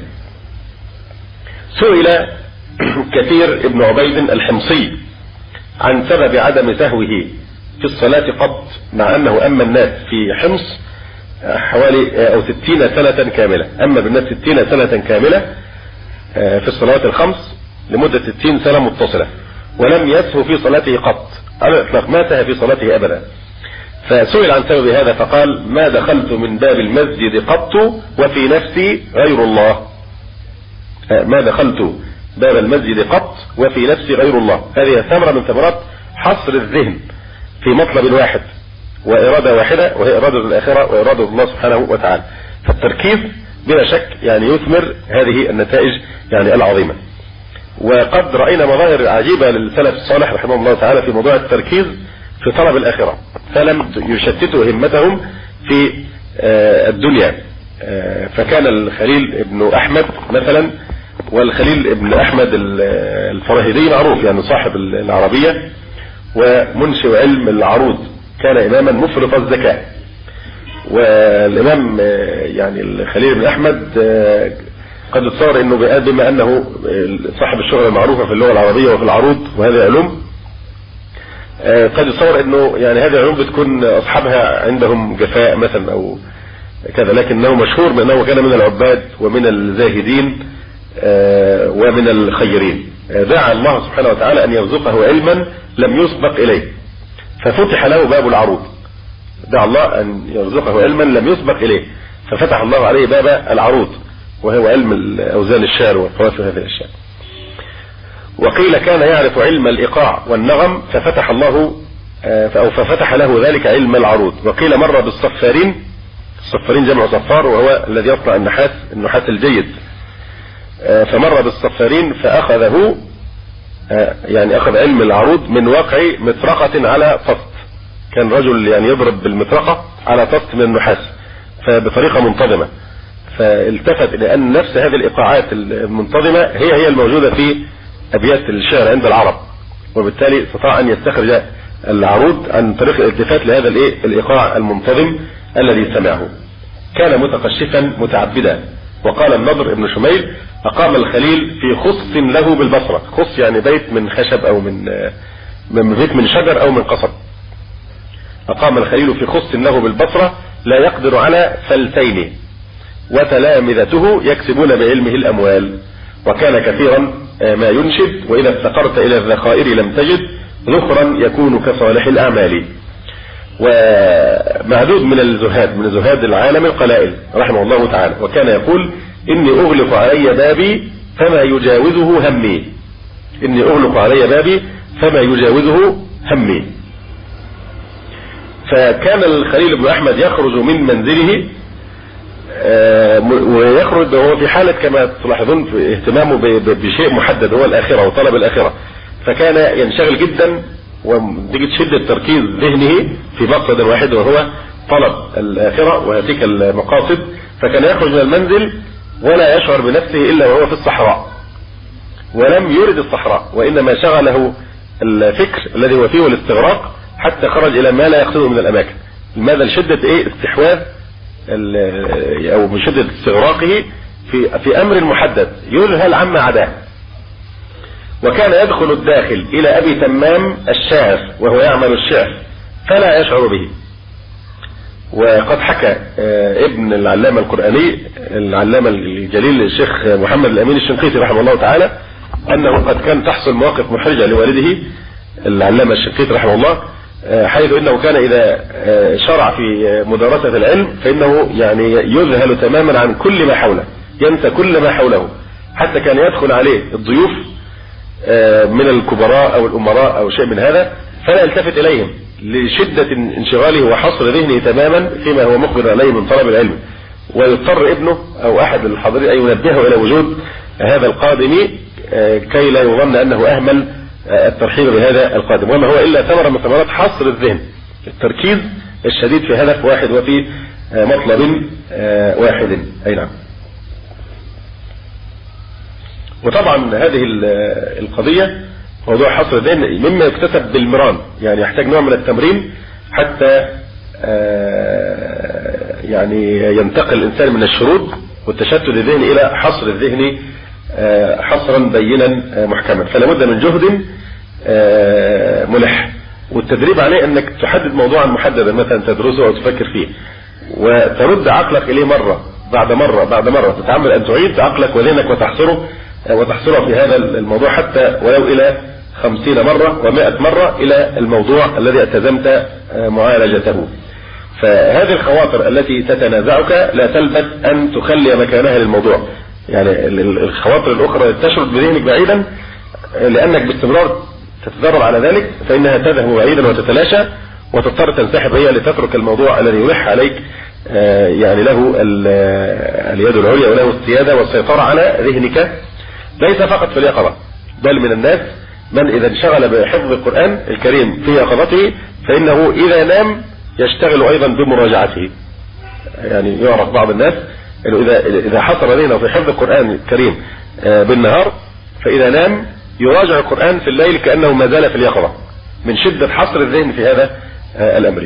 سئل كثير ابن عبيد الحمصي عن سبب عدم سهوه في الصلاة قط، مع أنه أما الناس في حمص حوالي 60 سنة كاملة، أما بالناس 60 سنة كاملة في الصلوات الخمس لمدة 60 سنة متصلة، ولم يسهو في صلاته قط على الإطلاق، ما سهى في صلاته أبدا. فسئل عن سبب هذا فقال: ما دخلت من باب المسجد قط وفي نفسي غير الله. ما دخلت باب المسجد قط وفي نفسي غير الله. هذه ثمرة من ثمرات حصر الذهن في مطلب واحد وإرادة واحدة، وهي إرادة الآخرة وإرادة الله سبحانه وتعالى. فالتركيز بلا شك يعني يثمر هذه النتائج يعني العظيمة. وقد رأينا مظاهر عجيبة للسلف الصالح رحمه الله تعالى في موضوع التركيز في طلب الآخرة، فلم يشتتوا همتهم في الدنيا. فكان الخليل ابن أحمد مثلا، والخليل ابن أحمد الفراهيدي معروف يعني صاحب العربية ومنشئ علم العروض، كان إماما مفرط الذكاء. والإمام يعني الخليل ابن أحمد قد اتصور انه بما انه صاحب الشهرة المعروفة في اللغة العربية وفي العروض وهذه العلوم، قد يتصور انه يعني هذه العلوم بتكون اصحابها عندهم جفاء مثلا او كذا، لكنه مشهور بانه كان من العباد ومن الزاهدين ومن الخيرين. دعا الله سبحانه وتعالى ان يرزقه علما لم يسبق اليه، ففتح له باب العروض. دعا الله ان يرزقه علما لم يسبق اليه، ففتح الله عليه باب العروض، وهو علم أوزان الشعر والقوافي وهذه الأشياء. وقيل كان يعرف علم الإيقاع والنغم ففتح له ذلك علم العروض. وقيل مر بالصفارين، الصفارين جمع صفار وهو الذي يصنع النحاس الجيد، فمر بالصفارين فأخذه يعني أخذ علم العروض من وقع مطرقة على طست. كان رجل يعني يضرب بالمطرقة على طست من النحاس فبطريقة منتظمة، فالتفت الى ان نفس هذه الايقاعات المنتظمة هي الموجودة في ابيات الشعر عند العرب، وبالتالي استطاع ان يستخرج العروض عن طريق الالتفات لهذا الايقاع المنتظم الذي سمعه. كان متقشفا متعبدا. وقال النضر ابن شميل: اقام الخليل في خص له بالبصرة. خص يعني بيت من خشب او من بيت من شجر او من قصب. اقام الخليل في خص له بالبصرة لا يقدر على فلتين، وتلامذته يكسبون بعلمه الأموال. وكان كثيرا ما ينشد: وإذا افتقرت إلى الذخائر لم تجد ذخرا يكون كصالح الأعمال. ومعدود من الزهاد، من زهاد العالم القلائل رحمه الله تعالى، وكان يقول: إني أغلق علي بابي فما يجاوزه همي. إني أغلق علي بابي فما يجاوزه همي. فكان الخليل بن أحمد يخرج من منزله ويخرج وهو في حالة كما تلاحظون في اهتمامه بشيء محدد هو الآخرة وطلب الآخرة، فكان ينشغل جدا وتجد شدة تركيز ذهنه في مقصد واحد وهو طلب الآخرة وهذه المقاصد. فكان يخرج من المنزل ولا يشعر بنفسه إلا وهو في الصحراء، ولم يرد الصحراء، وإنما شغله الفكر الذي هو فيه الاستغراق حتى خرج إلى ما لا يقصده من الأماكن. لماذا؟ لشدة استحواذ او من شدة استغراقه في امر محدد يذهل عما عداه. وكان يدخل الداخل الى ابي تمام الشاعر وهو يعمل الشعر فلا يشعر به. وقد حكى ابن العلامة القرآني العلامة الجليل الشيخ محمد الامين الشنقيطي رحمه الله تعالى انه قد كان تحصل مواقف محرجة لوالده العلامة الشنقيطي رحمه الله، حيث انه كان اذا شرع في مدارسة العلم فانه يعني يذهل تماما عن كل ما حوله، ينسى كل ما حوله، حتى كان يدخل عليه الضيوف من الكبراء أو الأمراء أو شيء من هذا فلا يلتفت إليهم لشدة انشغاله وحصر ذهنه تماما فيما هو مقبل عليه من طلب العلم، ويضطر ابنه أو أحد الحاضرين أن ينبهه إلى وجود هذا القادم كي لا يظن أنه أهمل الترحيب بهذا القادم، وما هو إلا ثمرة من ثمرات حصر الذهن، التركيز الشديد في هدف واحد وفي مطلب واحد. أي نعم. وطبعا هذه القضية موضوع حصر الذهن مما يكتسب بالمران، يعني يحتاج نوع من التمرين حتى يعني ينتقل الإنسان من الشرود والتشتت الذهني إلى حصر الذهن حصرا بينا محكما. فلا بد من جهد ملح، والتدريب عليه أنك تحدد موضوعا محددا مثلا تدرسه أو تفكر فيه وترد عقلك إليه مرة بعد مرة بعد مرة، تتعمل أن تعيد عقلك وذهنك وتحصره في هذا الموضوع حتى ولو إلى 50 مرة و100 مرة إلى الموضوع الذي التزمت معالجته. فهذه الخواطر التي تتنازعك لا تلبث أن تخلي مكانها للموضوع، يعني الخواطر الأخرى تشرد بذهنك بعيدا لأنك باستمرار تتدرب على ذلك فإنها تذهب بعيدا وتتلاشى وتضطر تنسحب هي لتترك الموضوع الذي يلح عليك يعني له اليد العليا وله السيادة والسيطرة على ذهنك، ليس فقط في اليقظة بل من الناس من إذا انشغل بحفظ القرآن الكريم في يقظته فإنه إذا نام يشتغل أيضا بمراجعته. يعني يعرف بعض الناس إنه إذا حصر ذهنه في حفظ القرآن الكريم بالنهار فإذا نام يراجع القرآن في الليل كأنه ما زال في اليقظة من شدة حصر الذهن في هذا الأمر.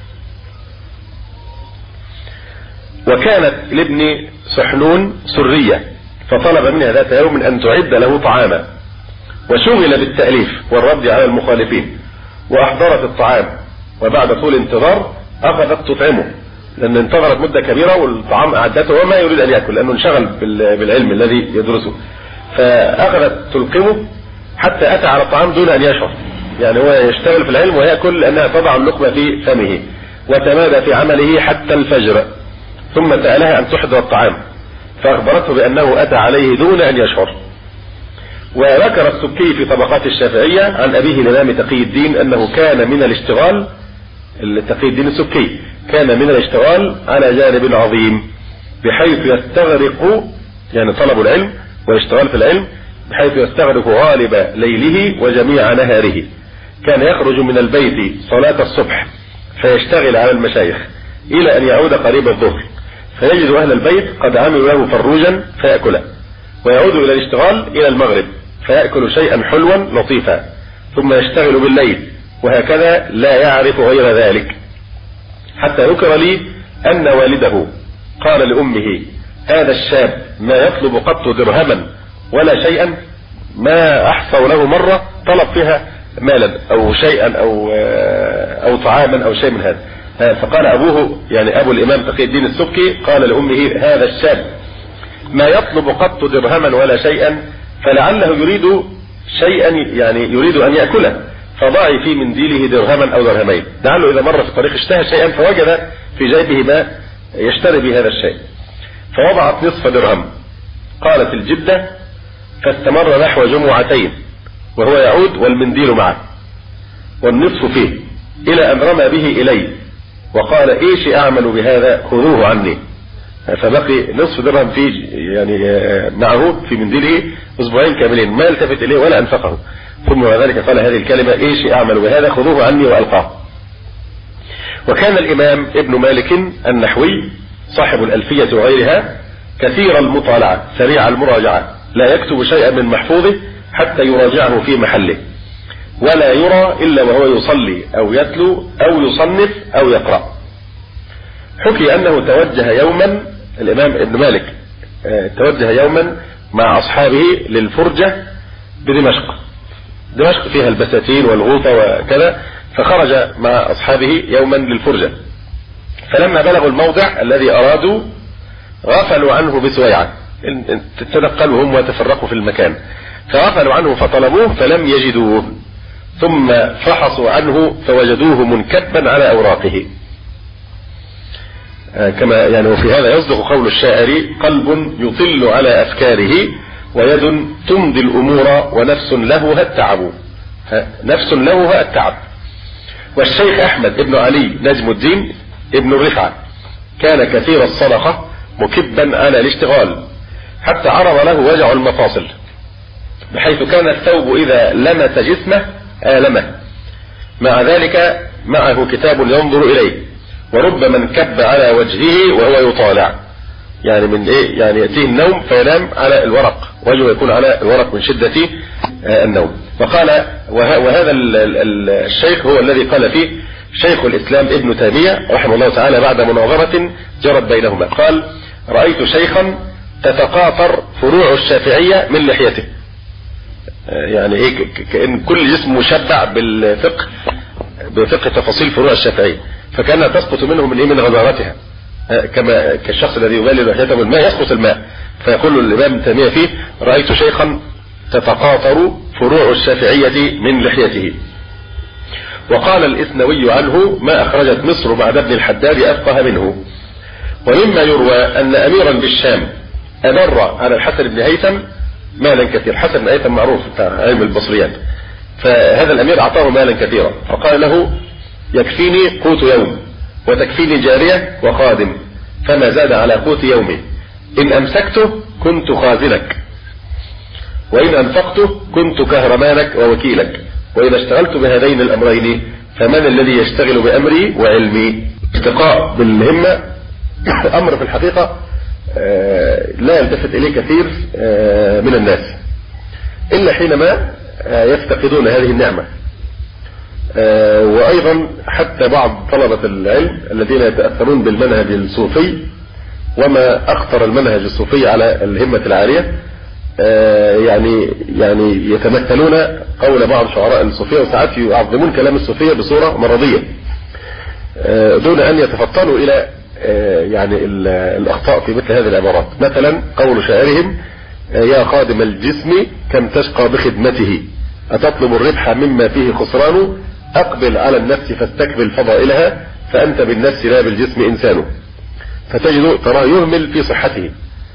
وكانت لابن سحنون سرية فطلب منها ذات يوم أن تعد له طعاما، وشغل بالتأليف والرد على المخالفين، وأحضرت الطعام وبعد طول انتظار أخذت تطعمه، لأن انتظرت مدة كبيرة والطعام أعدته وما يريد أن يأكل لأنه انشغل بالعلم الذي يدرسه، فأخذت تلقمه حتى أتى على الطعام دون أن يشعر، يعني هو يشتغل في العلم ويأكل لأنها تضع اللقمة في فمه، وتمادى في عمله حتى الفجر، ثم سألها أن تحضر الطعام فأخبرته بأنه أتى عليه دون أن يشعر. وذكر السبكي في طبقات الشافعية عن أبيه الإمام تقي الدين أنه كان من الاشتغال، تقي الدين السبكي كان من الاشتغال على جانب عظيم بحيث يستغرق، يعني طلب العلم والاشتغال في العلم بحيث يستغرق غالب ليله وجميع نهاره. كان يخرج من البيت صلاة الصبح فيشتغل على المشايخ إلى أن يعود قريب الظهر فيجد أهل البيت قد عملوا له فروجا فيأكله، ويعود إلى الاشتغال إلى المغرب فيأكل شيئا حلوا لطيفا، ثم يشتغل بالليل، وهكذا لا يعرف غير ذلك. حتى ذكر لي أن والده قال لأمه: هذا الشاب ما يطلب قط درهما ولا شيئا، ما أحصوا له مرة طلب فيها مالا أو شيئا أو طعاما أو شيء من هذا. فقال أبوه، يعني أبو الإمام تقي الدين السبكي، قال لأمه: هذا الشاب ما يطلب قط درهما ولا شيئا، فلعله يريد شيئا، يعني يريد أن يأكله، فضعي في منديله درهما أو درهمين، لعله إذا مر في الطريق اشتهى شيئا فوجد في جيبه ما يشتري به هذا الشيء، فوضعت نصف درهم. قالت الجدة: فاستمر نحو جمعتين وهو يعود والمنديل معه والنصف فيه، إلى أن رمى به إلي وقال: إيش أعمل بهذا؟ خذوه عني. فبقي نصف درهم في يعني معه في منديله أسبوعين كاملين ما التفت إليه ولا أنفقه، ثم ذلك قال هذه الكلمة: إيش أعمل بهذا؟ خذوه عني وألقاه. وكان الإمام ابن مالك النحوي صاحب الألفية وغيرها كثير المطالعة سريع المراجعة، لا يكتب شيئا من محفوظه حتى يراجعه في محله، ولا يرى إلا وهو يصلي أو يتلو أو يصنف أو يقرأ. حكي أنه توجه يوما، الإمام ابن مالك توجه يوما مع أصحابه للفرجة بدمشق. دمشق فيها البساتين والغوطة وكذا، فخرج مع أصحابه يوما للفرجة، فلما بلغوا الموضع الذي أرادوا غفلوا عنه بسويعة، تنقلوا هم وتفرقوا في المكان، فغفلوا عنه فطلبوه فلم يجدوه، ثم فحصوا عنه فوجدوه منكبا على أوراقه. كما يعني وفي هذا يصدق قول الشاعر: قلب يطل على أفكاره ويد تمضي الأمور ونفس لهها التعب. نفس لهها التعب. والشيخ أحمد ابن علي نجم الدين ابن الرفعة كان كثير الصدقة مكبا على الاشتغال حتى عرض له وجع المفاصل، بحيث كان الثوب إذا لمس جسمه آلمه، مع ذلك معه كتاب ينظر إليه، وربما انكب على وجهه وهو يطالع، يعني من ايه؟ يعني يأتيه النوم فينام على الورق، وجهه يكون على الورق من شدة النوم. وقال وهذا الشيخ هو الذي قال فيه شيخ الإسلام ابن تيمية رحمه الله تعالى بعد مناظرة جرت بينهما، قال: رأيت شيخا تتقاطر فروع الشافعية من لحيته. يعني ايه؟ كأن كل جسم مشبع بفقه تفاصيل فروع الشافعية، فكانها تسقط منه من ايه؟ من غزارتها، كما كالشخص الذي يبالي لحيته بالماء يسقط الماء. فيقول الإمام ابن تيمية فيه: رأيت شيخا تتقاطر فروع الشافعية من لحيته. وقال الإثنوي عنه: ما أخرجت مصر بعد ابن الحداد أفقه منه. ومما يروى أن أميرا بالشام أمر على الحسن بن هيثم مالا كثير. حسن بن هيثم معروف بتاع علم البصريات، فهذا الأمير أعطاه مالا كثيرا، فقال له: يكفيني قوت يوم وتكفيني جارية وخادم، فما زاد على قوت يومي. إن أمسكته كنت خازنك، وإن أنفقته كنت كهرمانك ووكيلك، وإذا اشتغلت بهذين الأمرين فمن الذي يشتغل بأمري وعلمي؟ ارتقاء بالهمة أمر في الحقيقة لا يلتفت إليه كثير من الناس إلا حينما يفتقدون هذه النعمة. وأيضا حتى بعض طلبة العلم الذين يتأثرون بالمنهج الصوفي، وما أخطر المنهج الصوفي على الهمة العالية، يعني يتمثلون قول بعض شعراء الصوفية، وساعات يعظمون كلام الصوفية بصورة مرضية دون أن يتفطنوا إلى يعني الأخطاء في مثل هذه العبارات. مثلا قول شاعرهم: يا خادم الجسم كم تشقى بخدمته، أتطلب الربح مما فيه خسران، أقبل على النفس فاستكمل فضائلها، فأنت بالنفس لا بالجسم إنسان. فتجد تراه يهمل في صحته،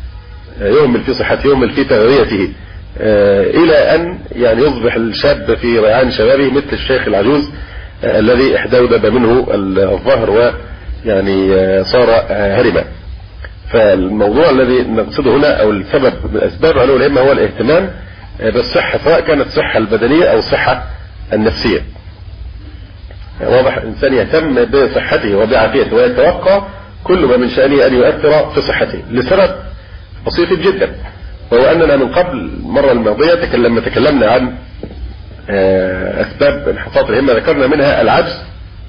يهمل في تغذيته، إلى أن يعني يصبح الشاب في ريعان شبابه مثل الشيخ العجوز الذي احدودب منه الظهر ويعني صار هرما. فالموضوع الذي نقصده هنا أو السبب من أسباب علو الهمة هو الاهتمام بالصحة، سواء كانت الصحة البدنية أو الصحة النفسية. واضح؟ الإنسان يهتم بصحته وبعافيته ويتوقع كل ما من شأنه أن يؤثر في صحته لسبب بسيط جدا، وهو أننا من قبل المرة الماضية تكلمنا عن أسباب انحطاط الهمة، ذكرنا منها العجز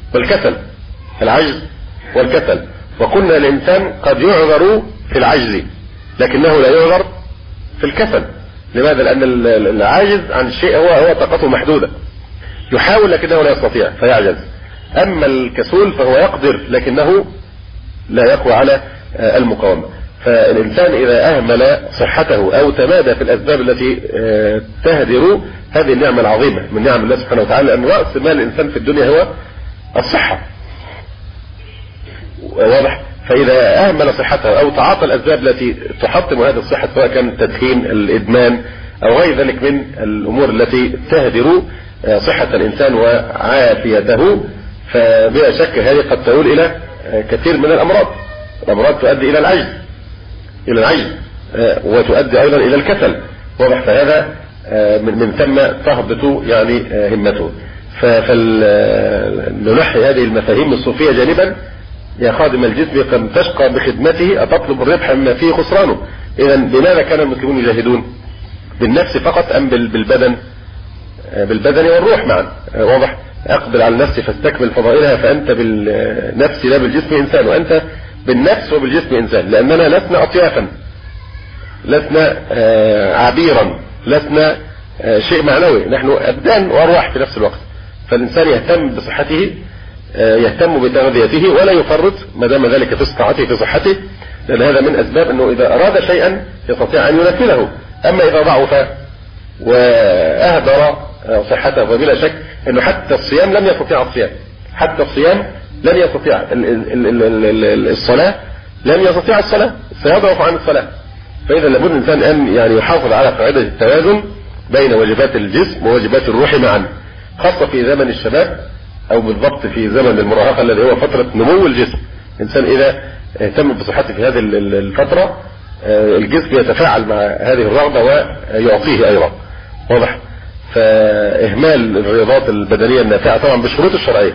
والكسل، وقلنا الإنسان قد يعذر في العجز لكنه لا يعذر في الكسل. لماذا؟ لأن العاجز عن الشيء هو طاقته محدودة، يحاول لكنه لا يستطيع فيعجز. أما الكسول فهو يقدر لكنه لا يقوى على المقاومة. فالإنسان إذا أهمل صحته أو تمادى في الأسباب التي تهدر هذه النعمة العظيمة من نعم الله سبحانه وتعالى، أن رأس مال الإنسان في الدنيا هو الصحة. واضح؟ فإذا أهمل صحته أو تعاطى الأسباب التي تحطم هذه الصحة، سواء كان التدخين، الإدمان، أو غير ذلك من الأمور التي تهدر صحة الإنسان وعافيته، فبلا شك هذه قد تؤول إلى كثير من الأمراض تؤدي إلى العجز وتؤدي أيضا إلى الكسل. واضح؟ فهذا من ثم تهبط يعني همته. فننحي هذه المفاهيم الصوفية جانبا. يا خادم الجسم كم تشقى بخدمته، أتطلب الربح مما فيه خسرانه. إذا لماذا كان المسلمون يجاهدون؟ بالنفس فقط أم بالبدن والروح معا؟ واضح؟ أقبل على النفس فاستكمل فضائلها، فأنت بالنفس لا بالجسم إنسان، وأنت بالنفس وبالجسم إنسان، لأننا لسنا أطيافا، لسنا عبيرا، لسنا شيء معنوي، نحن أبدان وأرواح في نفس الوقت. فالإنسان يهتم بصحته، يهتم بتغذيته، ولا يفرط ما دام ذلك في استطاعته في صحته، لأن هذا من أسباب أنه إذا أراد شيئا يستطيع أن ينفذه. أما إذا ضعف وأهدر صحته، فبلا شك أنه حتى الصيام لم يستطيع الصيام، حتى الصيام لن يستطيع، الصلاة لن يستطيع الصلاة، سيضعف عن الصلاة. فإذا لابد الإنسان أن يعني يحافظ على قاعدة التوازن بين واجبات الجسم وواجبات الروح معا، خاصة في زمن الشباب أو بالضبط في زمن المراهقة الذي هو فترة نمو الجسم. الإنسان إذا اهتم بصحته في هذه الفترة الجسم يتفاعل مع هذه الرغبة ويعطيه أيضا، واضح. فإهمال الرياضات البدنية النافعة طبعا بالشروط الشرعية،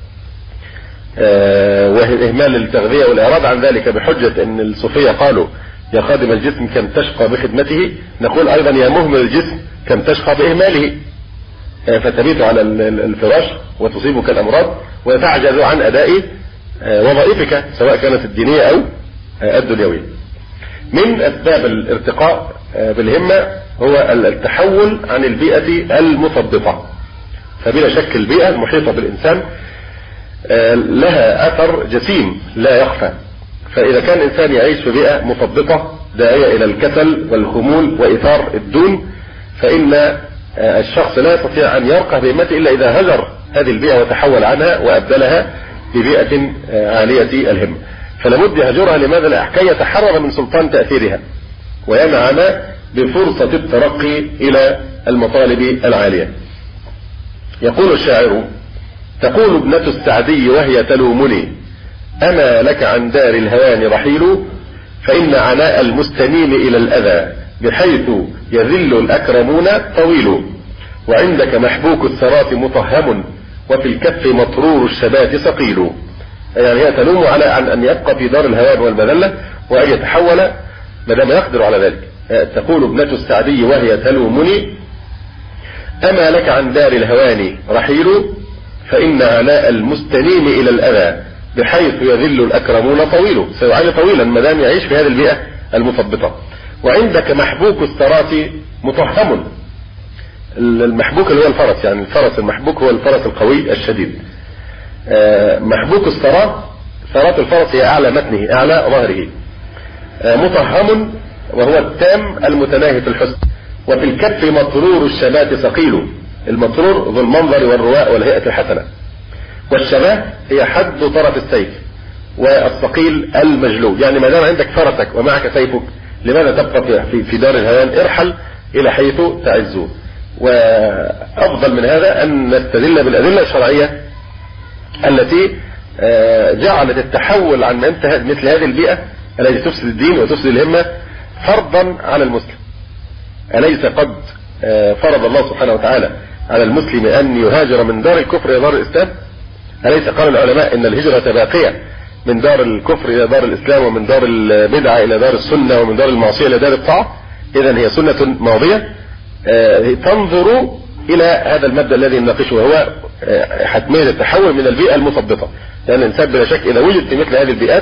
وإهمال التغذية والإعراض عن ذلك بحجة أن الصوفية قالوا يا خادم الجسم كم تشقى بخدمته، نقول أيضا يا مهمل الجسم كم تشقى بإهماله، فتبيت على الفراش وتصيبك الأمراض وتعجز عن أداء وظائفك سواء كانت الدينية أو الدنيوية. من أسباب الارتقاء بالهمة هو التحول عن البيئة المثبطة. فبلا شك البيئة المحيطة بالإنسان لها أثر جسيم لا يخفى. فإذا كان الإنسان يعيش في بيئة مثبطة داعية إلى الكسل والخمول وإثار الدون، فإن الشخص لا يستطيع أن يرقى بهمته إلا إذا هجر هذه البيئة وتحول عنها وأبدلها ببيئة عالية الهمة. فلابد يهجرها، لماذا؟ لكي يتحرر من سلطان تأثيرها وينعم بفرصة الترقي إلى المطالب العالية. يقول الشاعر: تقول ابنة السعدي وهي تلومني أما لك عن دار الهوان رحيل، فإن عناء المستنين إلى الأذى بحيث يذل الأكرمون طويل، وعندك محبوك الثرات مطهم وفي الكف مطرور الشبات ثقيل. يعني هي تلوم على أن يبقى في دار الهوان والمذلة وأن يتحول ما دام يقدر على ذلك. تقول ابنة السعدي وهي تلومني أما لك عن دار الهوان رحيل، فإن عناء المستنين إلى الأذى بحيث يذل الأكرمون طويل. سيعيش طويلا ما دام يعيش في هذه البيئة المثبطة. وعندك محبوك الثرات مطهم. المحبوك اللي هو الفرس، يعني الفرس المحبوك هو الفرس القوي الشديد. محبوك ثرات الفرس هي أعلى متنه أعلى ظهره. مطهم وهو التام المتناهي في الحسن. وفي الكف مطرور الشبات ثقيل. المطرور ذو المنظر والرواء والهيئة الحسنة. والشباه هي حد طرف السيف، والثقيل المجلود. يعني ما دام عندك فرسك ومعك سيفك لماذا تبقى في دار الهوان؟ ارحل إلى حيث تعز. وأفضل من هذا أن نستدل بالأدلة الشرعية التي جعلت التحول عن مثل هذه البيئة التي تفسد الدين وتفسد الهمة فرضا على المسلم. أليس قد فرض الله سبحانه وتعالى على المسلم أن يهاجر من دار الكفر إلى دار الإسلام؟ أليس قال العلماء إن الهجرة باقية من دار الكفر إلى دار الإسلام، ومن دار البدعة إلى دار السنة، ومن دار المعصية إلى دار الطاعة؟ إذن هي سنة ماضية تنظر إلى هذا المبدأ الذي نناقشه، وهو حتمية التحول من البيئة المثبطة. لأن الإنسان بلا شك إذا وجد في مثل هذه البيئات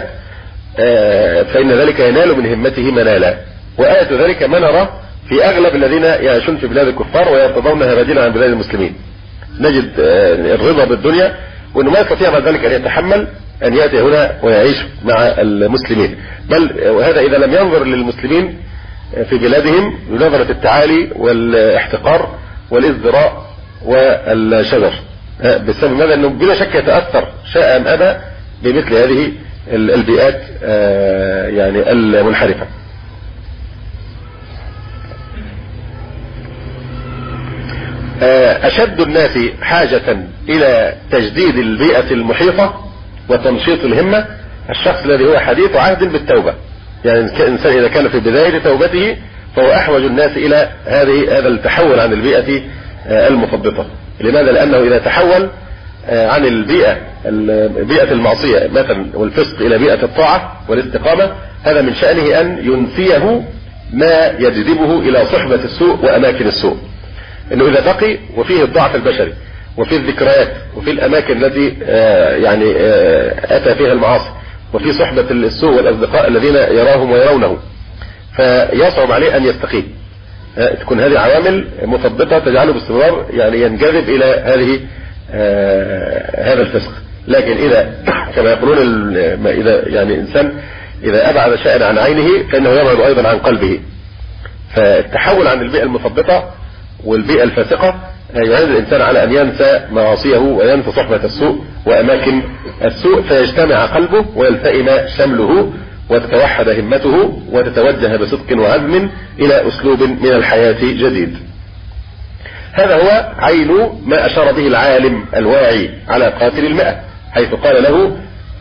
فإن ذلك ينال من همته منالا. وآية ذلك ما نرى في أغلب الذين يعيشون في بلاد الكفار ويرتضونها بديلا عن بلاد المسلمين. نجد الرضا بالدنيا، وأنه ما يستطيع بعد ذلك أن يتحمل أن يأتي هنا ويعيش مع المسلمين. بل وهذا إذا لم ينظر للمسلمين في بلادهم بنظرة التعالي والاحتقار والازدراء والشجر. بسبب ماذا؟ أنه بلا شك يتأثر شاء أم أبى بمثل هذه البيئات يعني المنحرفة. أشد الناس حاجة إلى تجديد البيئة المحيطة وتنشيط الهمة الشخص الذي هو حديث عهد بالتوبة. يعني الإنسان إذا كان في بداية توبته فهو أحوج الناس إلى هذا التحول عن البيئة المثبطة. لماذا؟ لأنه إذا تحول عن بيئة المعصية مثلا والفسق إلى بيئة الطاعة والاستقامة، هذا من شأنه أن ينسيه ما يجذبه إلى صحبة السوء وأماكن السوء. إنه إذا بقي وفيه الضعف البشري وفي الذكريات وفي الأماكن التي يعني أتى فيها المعاصي وفي صحبة السوء والأصدقاء الذين يراهم ويرونه، فيصعب عليه أن يستقيم. تكون هذه عوامل مثبطة تجعله باستمرار يعني ينجذب إلى هذا الفسق. لكن إذا كما يقولون إذا يعني إنسان إذا أبعد شيئا عن عينه فإنه يبعد أيضا عن قلبه. فالتحول عن البيئة المثبطة والبيئة الفاسقة يعين الإنسان على أن ينسى معاصيه وينسى صحبة السوء وأماكن السوء، فيجتمع قلبه ويلتئم شمله وتتوحد همته وتتوجه بصدق وعزم إلى أسلوب من الحياة جديد. هذا هو عين ما أشار به العالم الواعي على قاتل المئة، حيث قال له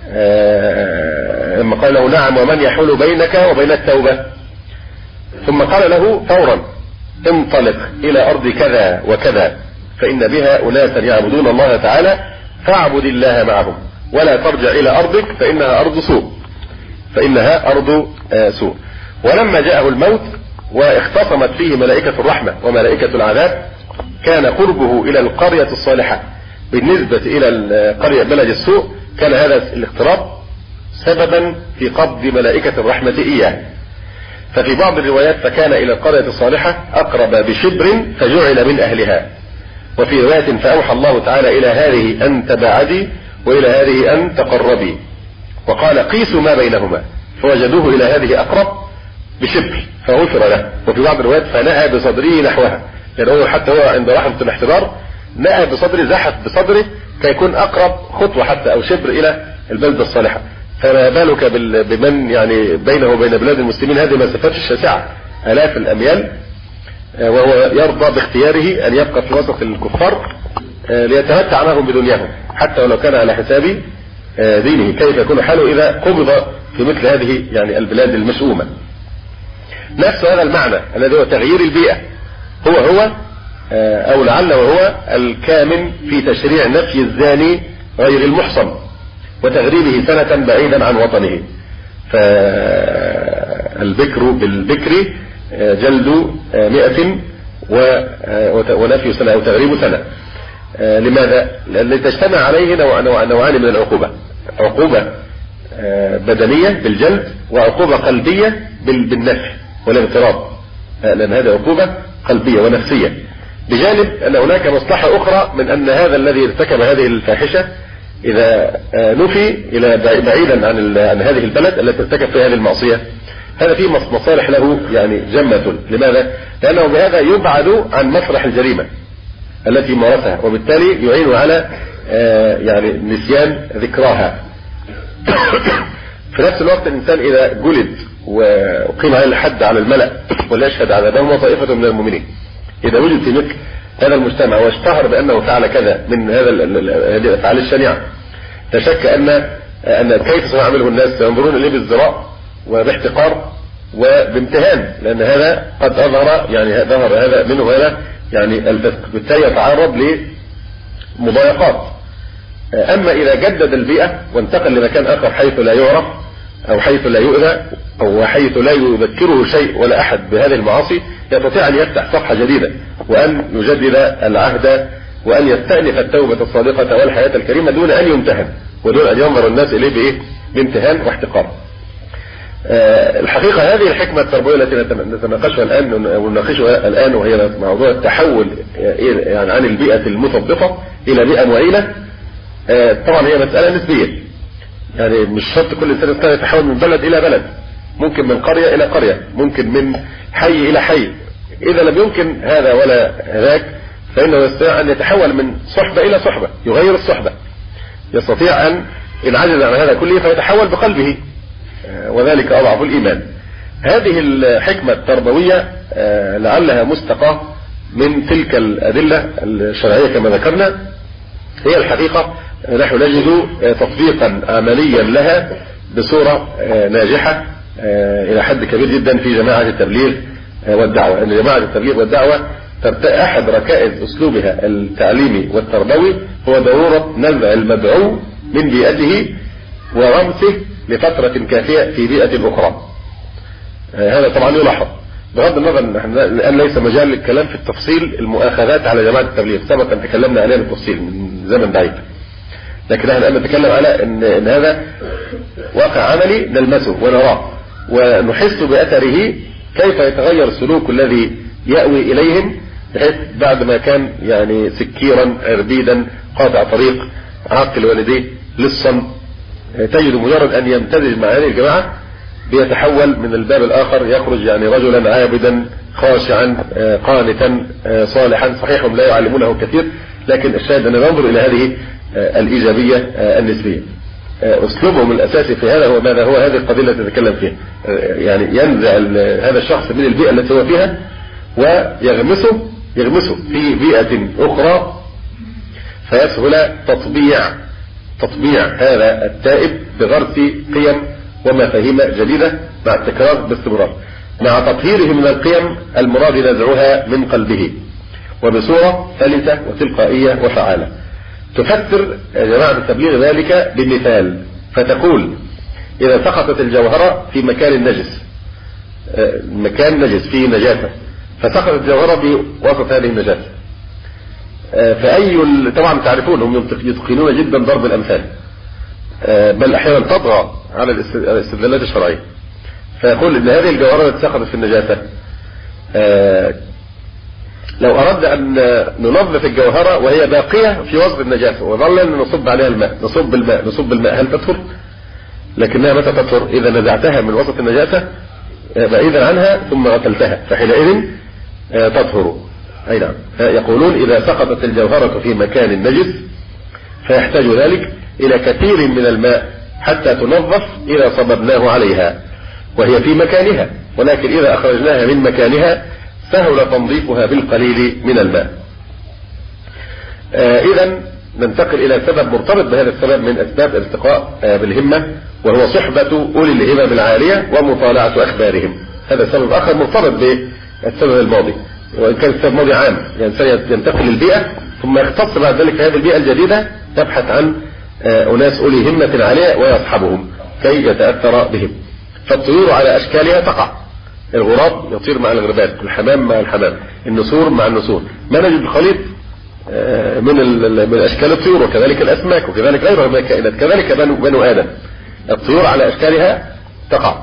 لما قال له نعم ومن يحول بينك وبين التوبة، ثم قال له فورا انطلق إلى أرض كذا وكذا فإن بها أناسا يعبدون الله تعالى فاعبد الله معهم ولا ترجع إلى أرضك فإنها أرض سوء. ولما جاءه الموت واختصمت فيه ملائكة الرحمة وملائكة العذاب كان قربه إلى القرية الصالحة بالنسبة إلى القرية بلد السوء، كان هذا الاقتراب سببا في قبض ملائكة الرحمة إياه. ففي بعض الروايات فكان إلى القرية الصالحة أقرب بشبر فجعل من أهلها، وفي رواية فأوحى الله تعالى إلى هذه أن تباعدي وإلى هذه أن تقربي، وقال قيسوا ما بينهما فوجدوه إلى هذه أقرب بشبر فغفر له. وفي بعض الروايات فنأى بصدره نحوها، يعني حتى هو عند رحمة الاحتضار نأى بصدره، زحف بصدره كيكون أقرب خطوة حتى أو شبر إلى البلدة الصالحة. فما بالك بمن يعني بينه وبين بلاد المسلمين هذه مسافات الشاسعة آلاف الأميال، وهو يرضى باختياره أن يبقى في وسط الكفار ليتمتع معهم بدنياهم حتى ولو كان على حساب دينه. كيف يكون حاله إذا قبض في مثل هذه يعني البلاد المشؤومة؟ نفس هذا المعنى الذي هو تغيير البيئة هو أو لعل وهو الكامن في تشريع نفي الزاني غير المحصن وتغريبه سنة بعيدا عن وطنه. فالبكر بالبكر جلد 100 ونفي سنة أو تغريب سنة. لماذا؟ لأن تجتمع عليه نوعان من العقوبة، عقوبة بدنية بالجلد وعقوبة قلبية بالنفي والاغتراب، لأن هذه عقوبة قلبية ونفسية، بجانب أن هناك مصلحة أخرى من أن هذا الذي ارتكب هذه الفاحشة إذا نفي إلى بعيدا عن هذه البلد التي ارتكب فيها هذه المعصية، هذا فيه مصالح له يعني جمة. لماذا؟ لأنه بهذا يبعد عن مسرح الجريمة التي مارسها، وبالتالي يعين على يعني نسيان ذكراها. في نفس الوقت الإنسان إذا جلد وقيم عليه الحد على الملأ ولا يشهد على دم طائفة من المؤمنين، إذا وجد في مثل هذا المجتمع واشتهر بأنه فعل كذا من هذه الأفعال الشنيعة، لا شك أن كيف سيعمله الناس؟ ينظرون إليه بازدراء وباحتقار وبامتهان، لأن هذا قد ظهر هذا منه هذا يعني الفسق، بالتالي يتعرض لمضايقات. أما إذا جدد البيئة وانتقل لمكان آخر حيث لا يعرف أو حيث لا يؤذى أو حيث لا يذكره شيء ولا أحد بهذه المعاصي، يستطيع أن يفتح صفحة جديدة وأن يجدد العهد وأن يستأنف التوبة الصادقة والحياة الكريمة دون أن يمتهن ودون أن ينظر الناس إليه بامتهان واحتقار. الحقيقة هذه الحكمة التربوية التي نتناقشها الآن ونناقشها الآن، وهي موضوع التحول يعني عن البيئة المثبطة إلى بيئة معينة، طبعا هي مسألة نسبية، يعني مش شرط كل إنسان يتحول من بلد إلى بلد، ممكن من قرية إلى قرية، ممكن من حي إلى حي. إذا لم يمكن هذا ولا ذاك فإنه يستطيع أن يتحول من صحبة إلى صحبة، يغير الصحبة، يستطيع أن إن عجز عن هذا كله فيتحول بقلبه، وذلك أضعف الإيمان. هذه الحكمة التربوية لعلها مستقاة من تلك الأدلة الشرعية كما ذكرنا، هي الحقيقة نحن نجد تطبيقا عمليا لها بصورة ناجحة إلى حد كبير جدا في جماعة التبليغ والدعوة. أن جماعة التبليغ والدعوة أحد ركائز أسلوبها التعليمي والتربوي هو ضرورة نزع المدعو من بيئته ورمسه لفترة كافية في بيئة أخرى. هذا طبعا يلاحظ بغض النظر الآن ليس مجال للكلام في التفصيل المؤاخذات على جماعة التبليغ، سبق أن تكلمنا عليها بالتفصيل من زمن بعيد، لكن احنا الآن نتكلم على إن هذا واقع عملي نلمسه ونراه ونحس بأثره، كيف يتغير السلوك الذي يأوي إليهم، بحيث بعد ما كان يعني سكيرا عربيدا قاطع طريق عاقل والديه لصا، تجد مجرد أن يمتزج مع هذه الجماعة بيتحول من الباب الآخر، يخرج يعني رجلا عابدا خاشعا قانتا صالحا. صحيح هم لا يعلمونه كثير، لكن الشاهد أن ننظر إلى هذه الإيجابية النسبية. أسلوبهم الأساسي في هذا هو ماذا؟ هو هذه القضية التي نتكلم فيها، يعني ينزع هذا الشخص من البيئة التي هو فيها ويغمسه في بيئة أخرى، فيسهل تطبيع هذا التائب بغرس قيم ومفاهيم جديدة مع التكرار باستمرار، مع تطهيره من القيم المراد نزعها من قلبه وبصورة سلسة وتلقائية وفعالة. تفسر جماعة التبليغ ذلك بمثال، فتقول: إذا سقطت الجوهرة في مكان نجس، مكان نجس فيه نجاسة، فسقطت الجوهرة في وسط هذه النجاسة، فأي طبعا تعرفون هم يتقنون جدا ضرب الأمثال، بل أحيانا تطغى على الاستدلالات الشرعية. فيقول إن هذه الجوهرة التي سقطت في النجاسة، لو أردنا أن ننظف الجوهرة وهي باقية في وسط النجاسة وظلنا نصب عليها الماء، نصب الماء، هل تطهر؟ لكنها متى تطهر؟ إذا نزعتها من وسط النجاسة بعيدا عنها ثم غسلتها، فحينئذ تطهر. أي نعم. يقولون: إذا سقطت الجوهرة في مكان نجس فيحتاج ذلك إلى كثير من الماء حتى تنظف إذا صببناه عليها وهي في مكانها، ولكن إذا أخرجناها من مكانها سهل تنظيفها بالقليل من الماء. إذن ننتقل إلى سبب مرتبط بهذا السبب من أسباب الارتقاء بالهمة، وهو صحبة أولي الهمم العالية ومطالعة أخبارهم. هذا سبب آخر مرتبط بالسبب الماضي، وإن كان السبب الماضي عام، يعني ينتقل للبيئة ثم يختص بعد ذلك في هذه البيئة الجديدة يبحث عن أناس أولي همة عالية ويصحبهم كي يتأثر بهم. فالطيور على أشكالها تقع، الغراب يطير مع الغربان، الحمام مع الحمام، النسور مع النسور، ما نجد الخليط من أشكال الطيور، وكذلك الأسماك، وكذلك غيرها من الكائنات، كذلك بنو آدم، الطيور على أشكالها تقع.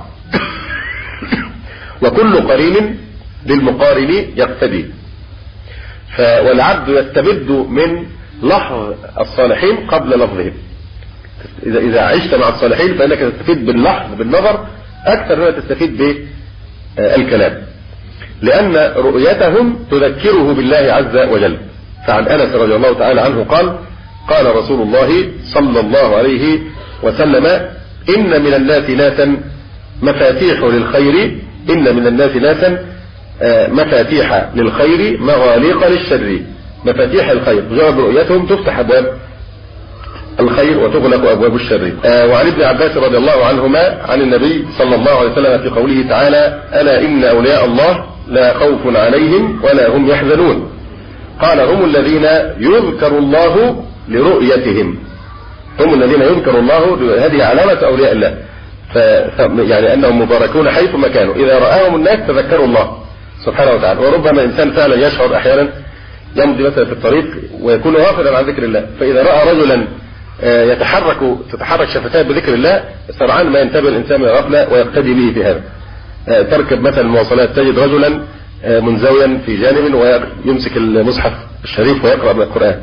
وكل قرين بالمقارن يقتدي. والعبد يستمد من لحظ الصالحين قبل لفظهم. إذا عشت مع الصالحين فإنك تستفيد باللحظ بالنظر أكثر مما تستفيد بالكلام، لأن رؤيتهم تذكره بالله عز وجل. فعن أنس رضي الله تعالى عنه قال: قال رسول الله صلى الله عليه وسلم: إن من الناس ناسا مفاتيح للخير، إن من الناس ناسا مفاتيح للخير مغاليق للشر. مفاتيح الخير مجرد رؤيتهم تفتح أبواب الخير وتغلق أبواب الشر. وعن ابن عباس رضي الله عنهما عن النبي صلى الله عليه وسلم في قوله تعالى: ألا إن أولياء الله لا خوف عليهم ولا هم يحزنون. قال: هم الذين يذكر الله لرؤيتهم. هم الذين يذكر الله، هذه علامة أولياء الله، يعني أنهم مباركون حيث ما كانوا، إذا رآهم الناس تذكروا الله سبحانه وتعالى. وربما إنسان فعلا يشعر أحيانا يمضي مثلا في الطريق ويكون غافلا عن ذكر الله، فإذا رأى رجلا تتحرك شفتاه بذكر الله سرعان ما ينتبه الإنسان من الغفلة ويقتدي به في هذا. تركب مثلا المواصلات تجد رجلا منزويا في جانب ويمسك المصحف الشريف ويقرأ من القرآن.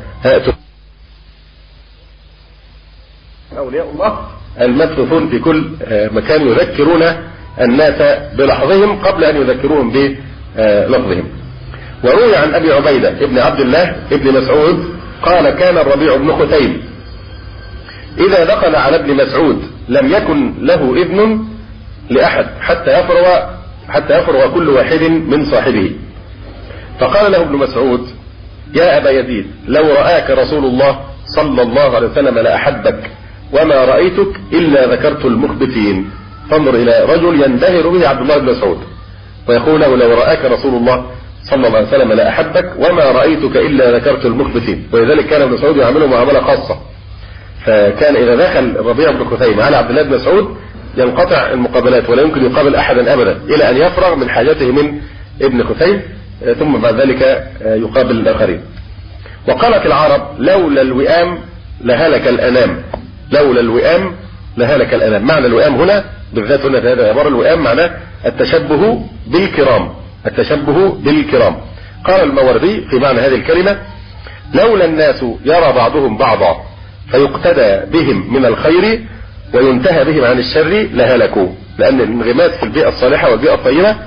أولياء الله المبثوثون في كل مكان يذكرون الناس بلحظهم قبل أن يذكروهم بلفظهم. وروي عن أبي عبيدة ابن عبد الله ابن مسعود قال: كان الربيع بن خثيم إذا دخل على ابن مسعود لم يكن له إذن لأحد حتى يفرغ كل واحد من صاحبه. فقال له ابن مسعود: يا أبا يزيد، لو رآك رسول الله صلى الله عليه وسلم لأحبك، وما رأيتك إلا ذكرت المخبتين. فانظر إلى رجل ينبهر به عبد الله بن مسعود ويقول له: لو رآك رسول الله صلى الله عليه وسلم لأحبك وما رأيتك إلا ذكرت المخبتين. ولذلك كان ابن مسعود يعمله معاملة خاصة، فكان إذا دخل الربيع بن خثيم على عبد الله بن مسعود ينقطع المقابلات ولا يمكن يقابل أحدا أبدا إلى أن يفرغ من حاجته من ابن خثيم، ثم بعد ذلك يقابل الآخرين. وقالت العرب: لولا الوئام لهلك الأنام. لولا الوئام لهلك الأنام. معنى الوئام هنا بالذات هنا في هذا العبارة، الوئام معناه التشبه بالكرام، التشبه بالكرام. قال الماوردي في معنى هذه الكلمة: لولا الناس يرى بعضهم بعضا فيقتدى بهم من الخير وينتهى بهم عن الشر لهلكوا. لأن الانغماس في البيئة الصالحة والبيئة الطيبة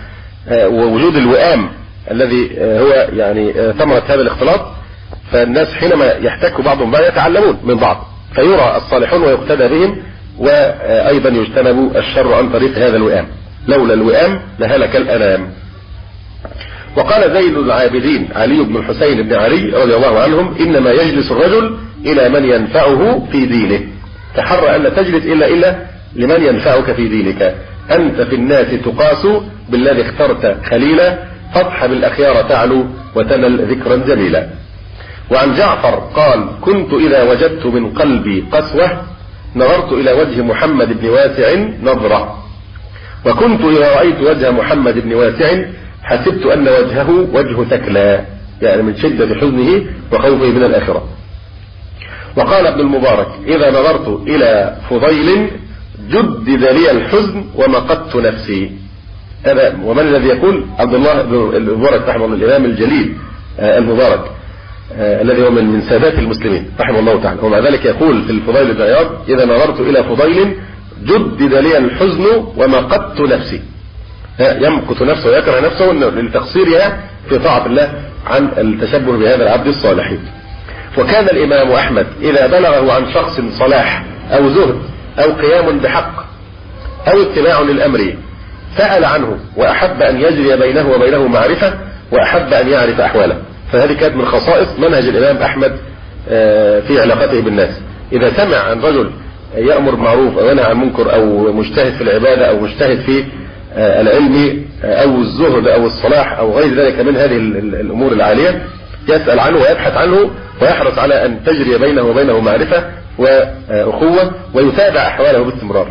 ووجود الوئام الذي هو يعني ثمرة هذا الاختلاط، فالناس حينما يحتك بعضهم بعض يتعلمون من بعض، فيرى الصالحون ويقتدى بهم، وأيضا يجتنب الشر عن طريق هذا الوئام. لولا الوئام لهلك الأنام. وقال زين العابدين علي بن الحسين بن علي رضي الله عنهم: إنما يجلس الرجل إلى من ينفعه في دينه، تحرى أن لا تجلس إلا لمن ينفعك في دينك. أنت في الناس تقاس بالذي اخترت خليلا، فاصحب الأخيار تعلو وتنل ذكرا جميلا. وعن جعفر قال: كنت إذا وجدت من قلبي قسوة نظرت إلى وجه محمد بن واسع نظرة، وكنت إذا رأيت وجه محمد بن واسع حسبت أن وجهه وجه ثكلى، يعني من شدة حزنه وخوفه من الآخرة. وقال ابن المبارك: إذا نظرت إلى فضيل جدد لي الحزن ومقدت نفسي. هذا ومن الذي يقول؟ عبد الله بن المبارك رحمه الله، الإمام الجليل المبارك الذي هو من سادات المسلمين رحمه الله تعالى. ومع ذلك يقول في الفضيل بن عياض: إذا نظرت إلى فضيل جدد لي الحزن ومقدت نفسي. يمقت نفسه ويكره نفسه لتقصيرها في طاعة الله عن التشبه بهذا العبد الصالح. وكان الإمام أحمد إذا بلغه عن شخص صلاح أو زهد أو قيام بحق أو اتباع للأمر سأل عنه، وأحب أن يجري بينه وبينه معرفة، وأحب أن يعرف أحواله. فهذه كانت من خصائص منهج الإمام أحمد في علاقته بالناس. إذا سمع عن رجل يأمر بالمعروف أو ينهى عن المنكر، أو مجتهد في العبادة، أو مجتهد في العلم أو الزهد أو الصلاح أو غير ذلك من هذه الأمور العالية، يسأل عنه ويبحث عنه ويحرص على أن تجري بينه وبينه معرفة وأخوة، ويتابع أحواله باستمرار.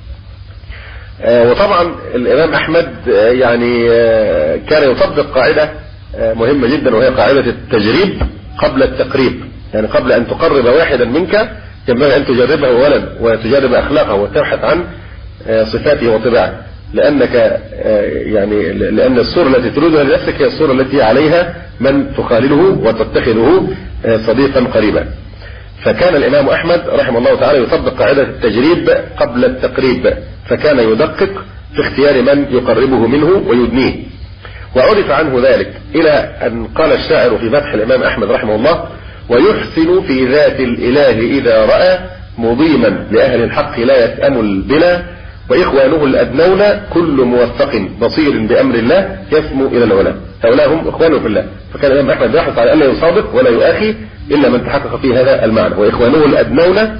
وطبعا الإمام أحمد يعني كان يطبق قاعدة مهمة جدا، وهي قاعدة التجريب قبل التقريب. يعني قبل أن تقرب واحدا منك ينبغي أن تجربه أولا وتجرب أخلاقه وتبحث عن صفاته وطباعه، لأنك يعني لأن الصورة التي تريدها لنفسك هي الصورة التي عليها من تخالله وتتخذه صديقا قريبا. فكان الإمام أحمد رحمه الله تعالى يطبق قاعدة التجريب قبل التقريب، فكان يدقق في اختيار من يقربه منه ويدنيه. وعرف عنه ذلك إلى أن قال الشاعر في مدح الإمام أحمد رحمه الله: ويحسن في ذات الإله إذا رأى مضيما لأهل الحق لا يتأمل بلا، وإخوانه الأدنون كل موفق بصير بأمر الله يسمو إلى العلا. هؤلاء هم إخوانه في الله. فكان الإمام أحمد يحرص على ألا يصادق ولا يؤاخي إلا من تحقق في هذا المعنى. وإخوانه الأدنون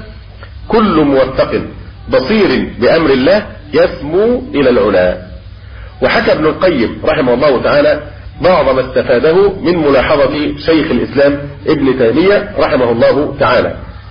كل موفق بصير بأمر الله يسمو إلى العلا. وحكى ابن القيم رحمه الله تعالى بعض ما استفاده من ملاحظة شيخ الإسلام ابن تيمية رحمه الله تعالى،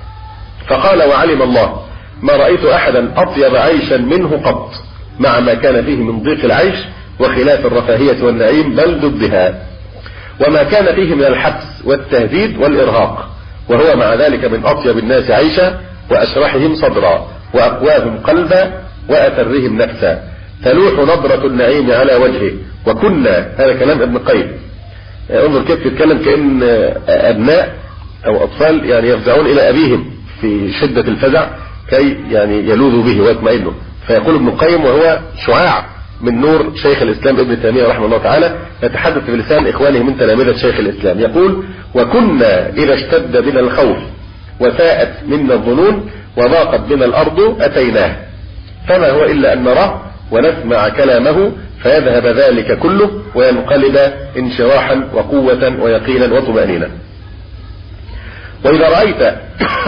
فقال: وعلم الله ما رأيت أحدا أطيب عيشا منه قط، مع ما كان فيه من ضيق العيش وخلاف الرفاهية والنعيم بل ضدها، وما كان فيه من الحبس والتهديد والإرهاق، وهو مع ذلك من أطيب الناس عيشا وأشرحهم صدرا وأقواهم قلبا وأترهم نفسا، تلوح نظرة النعيم على وجهه. وكنا، هذا كلام ابن القيم، انظر كيف يتكلم كأن أبناء أو أطفال يعني يفزعون إلى أبيهم في شدة الفزع كي يعني يلوذوا به ويطمئنوا. فيقول ابن القيم وهو شعاع من نور شيخ الإسلام ابن تيمية رحمه الله تعالى، يتحدث بلسان إخوانه من تلامذة شيخ الإسلام، يقول: وكنا إذا اشتد بنا الخوف وساءت منا الظنون وضاقت بنا الأرض أتيناه، فما هو إلا أن نراه ونسمع كلامه فيذهب ذلك كله وينقلب انشراحا وقوة ويقينا وطمأنينة. وإذا رأيت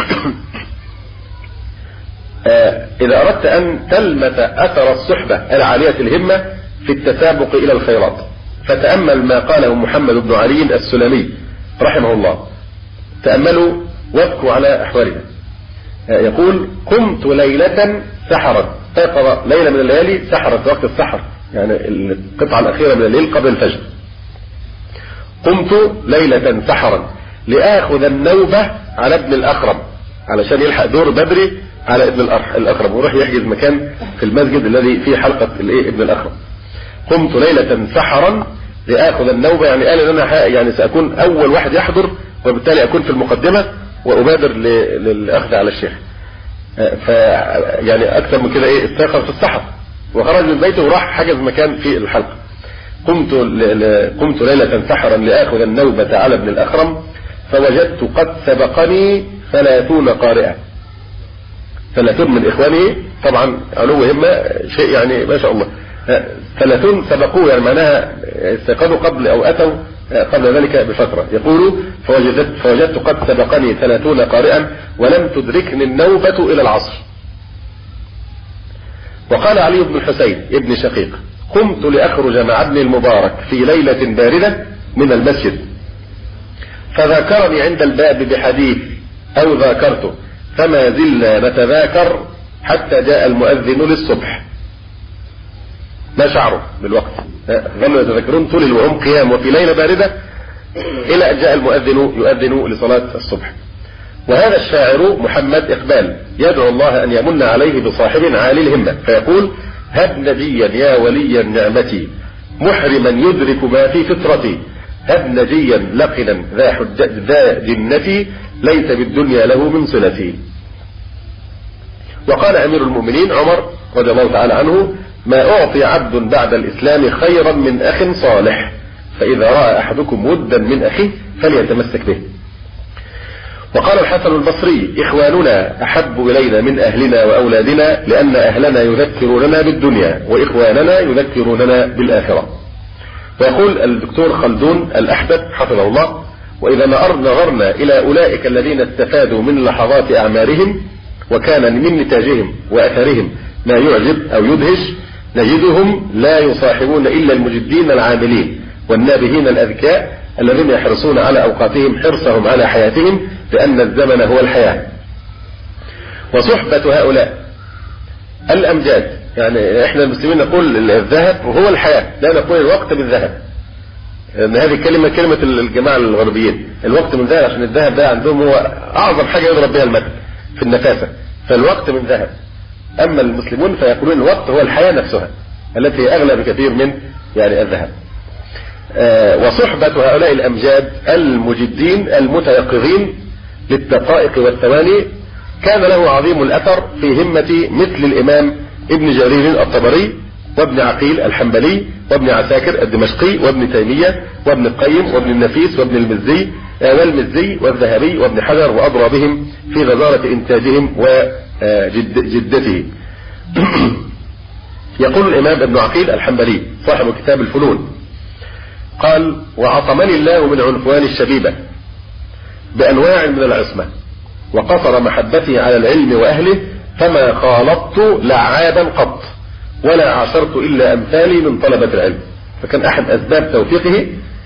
إذا أردت أن تلمس أثر الصحبة العالية الهمة في التسابق إلى الخيرات، فتأمل ما قاله محمد بن علي السلمي رحمه الله. تأملوا وابكوا على أحوالها. يقول: قمت ليلة سحرت، استيقظ ليلة من الليالي سحرت، وقت السحر يعني القطعة الأخيرة من الليل قبل الفجر. قمت ليلة سحرا لآخذ النوبة على ابن الأخرم، علشان يلحق دور بدري على ابن الأخرم ويروح يحجز مكان في المسجد الذي فيه حلقة ابن الأخرم. قمت ليلة سحرا لآخذ النوبة، يعني قال ان انا يعني سأكون اول واحد يحضر، وبالتالي اكون في المقدمة وابادر للاخذ على الشيخ. يعني اكثر من كده استيقظ في السحر وخرج من بيته وراح حجز مكان في الحلقة. قمت ليلة سحرا لآخذ النوبة على ابن الأخرم فوجدت قد سبقني 30 قارئا. 30 من إخوانه طبعا علو همة شيء يعني ما شاء الله. 30 سبقوه يعني معناها استيقظوا قبل أو أتوا قبل ذلك بفترة. يقول فوجدت قد سبقني 30 قارئا ولم تدركني النوبة إلى العصر. وقال علي بن الحسين ابن شقيق قمت لأخرج مع ابن المبارك في ليلة باردة من المسجد فذاكرني عند الباب بحديث أو ذاكرته فما زلنا نتذاكر حتى جاء المؤذن للصبح. ما شعروا بالوقت، ظلوا يتذكرون طول وهم قيام وفي ليلة باردة إلى أن جاء المؤذن يؤذن لصلاة الصبح. وهذا الشاعر محمد إقبال يدعو الله أن يمن عليه بصاحب عالي الهمة فيقول هب نجيا يا ولي النعمة محرما يدرك ما في فطرتي هب نجيا لقنا ذا جنتي ليس بالدنيا له من صلتي. وقال أمير المؤمنين عمر رضي الله تعالى عنه ما أعطي عبد بعد الإسلام خيرا من أخ صالح فإذا رأى أحدكم ودا من أخيه فليتمسك به. وقال الحسن البصري إخواننا أحب إلينا من أهلنا وأولادنا لأن أهلنا يذكروننا بالدنيا وإخواننا يذكروننا بالآخرة. ويقول الدكتور خلدون الأحدث حفظه الله وإذا نظرنا إلى أولئك الذين استفادوا من لحظات أعمارهم وكان من نتاجهم وأثرهم ما يعجب أو يدهش نجدهم لا يصاحبون إلا المجدين العاملين والنابهين الأذكياء الذين يحرصون على أوقاتهم حرصهم على حياتهم لأن الزمن هو الحياة. وصحبة هؤلاء الأمجاد يعني احنا المسلمين نقول الذهب هو الحياة لا نقول الوقت بالذهب لأن هذه كلمة الجماعة الغربيين الوقت من ذهب عشان الذهب ده عندهم هو أعظم حاجة يضرب بها المثل في النفاسة فالوقت من ذهب. أما المسلمون فيقولون الوقت هو الحياة نفسها التي هي أغلى بكثير من يعني الذهب. وصحبة هؤلاء الأمجاد المجدين المتيقظين للدقائق والثواني كان له عظيم الأثر في همة مثل الإمام ابن جرير الطبري وابن عقيل الحنبلي وابن عساكر الدمشقي وابن تيمية وابن القيم وابن النفيس وابن والمزي والذهبي وابن حجر وأضرابهم في غزارة إنتاجهم وجدته. يقول الإمام ابن عقيل الحنبلي صاحب كتاب الفنون قال وعصمني الله من عنفوان الشبيبة بأنواع من العصمة وقصر محبتي على العلم وأهله فما خالطت لعابا قط ولا عاشرت إلا أمثالي من طلبة العلم. فكان أحد أسباب توفيقه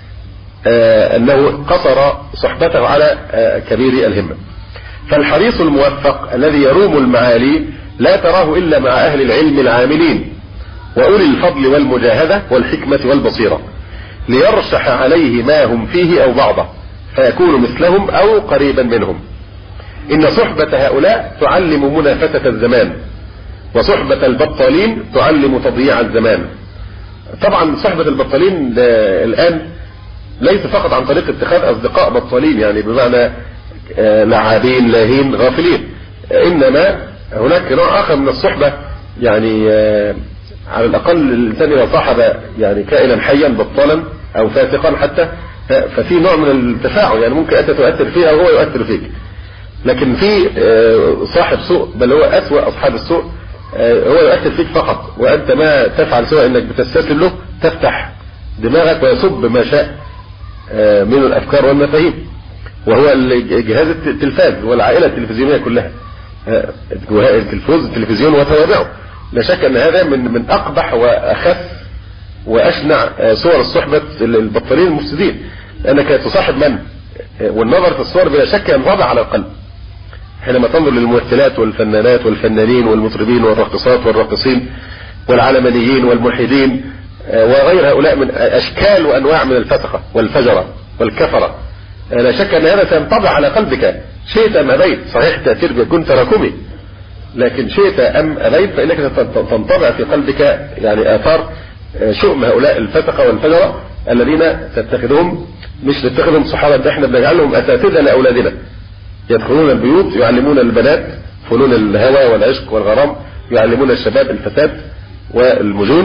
أنه قصر صحبته على كبير الهمة. فالحريص الموفق الذي يروم المعالي لا تراه إلا مع أهل العلم العاملين وأولي الفضل والمجاهدة والحكمة والبصيرة ليرشح عليه ما هم فيه أو بعضه فيكون مثلهم أو قريبا منهم. إن صحبة هؤلاء تعلم منافسة الزمان وصحبة البطالين تعلم تضييع الزمان. طبعا صحبة البطالين الآن ليس فقط عن طريق اتخاذ أصدقاء بطالين يعني بمعنى لعابين لاهين غافلين إنما هناك نوع آخر من الصحبة يعني على الأقل الإنسان إذا صاحب يعني كائنا حيا بطالا أو فاسقا حتى ففي نوع من التفاعل يعني ممكن أنت تؤثر فيه أو هو يؤثر فيك. لكن في صاحب سوء بل هو أسوأ أصحاب السوء هو يؤثر فيك فقط وأنت ما تفعل سوى أنك بتستسلم له تفتح دماغك ويصب ما شاء من الأفكار والمفاهيم وهو جهاز التلفاز والعائلة التلفزيونية كلها التلفزيون وتوابعه. لا شك أن هذا من أقبح وأخف وأشنع صور الصحبة البطالين المفسدين لأنك تصاحب من والنظر في الصور بلا شك ينطبع على القلب حينما تنظر للممثلات والفنانات والفنانين والمطربين والراقصات والراقصين والعلمانيين والملحدين وغير هؤلاء من أشكال وأنواع من الفسقة والفجرة والكفرة. لا شك أن هذا سينطبع على قلبك شئت أم أبيت. صحيح التأثير بيكون تراكمي لكن شئت أم أبيت فإنك تنطبع في قلبك يعني آثار شؤم هؤلاء الفسقة والفجرة الذين تتخذهم مش تتخذهم صحابة احنا بنجعلهم أساتذة لأولادنا يدخلون البيوت يعلمون البنات فنون الهوى والعشق والغرام يعلمون الشباب الفساد والمجون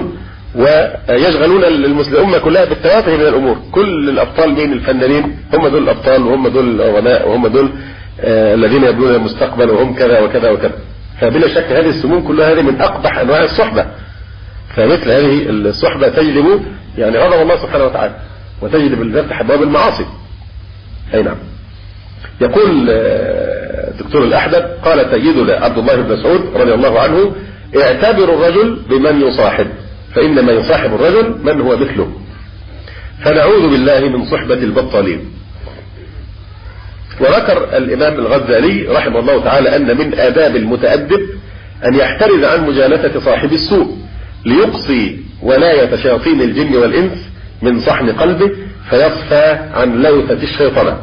ويشغلون الأمة كلها بالتوافه من الأمور. كل الأبطال مين؟ الفنانين، هم دول الأبطال وهم دول الغناء وهم دول الذين يبنون المستقبل وهم كذا وكذا وكذا. فبلا شك هذه السموم كلها هذه من أقبح أنواع الصحبة. فمثل هذه الصحبة تجلب يعني غضب الله سبحانه وتعالى وتجلب الفتح أبواب المعاصي. أي نعم. يقول الدكتور الأحدب قال سيدنا عبد الله بن مسعود رضي الله عنه: اعتبر الرجل بمن يصاحب، فإنما يصاحب الرجل من هو مثله. فنعوذ بالله من صحبة البطالين. وذكر الإمام الغزالي رحمه الله تعالى أن من آداب المتأدب أن يحترز عن مجالسة صاحب السوء ليقصي ولاية شياطين الجن والإنس من صحن قلبه فيصفى عن لوثة الشيطنة.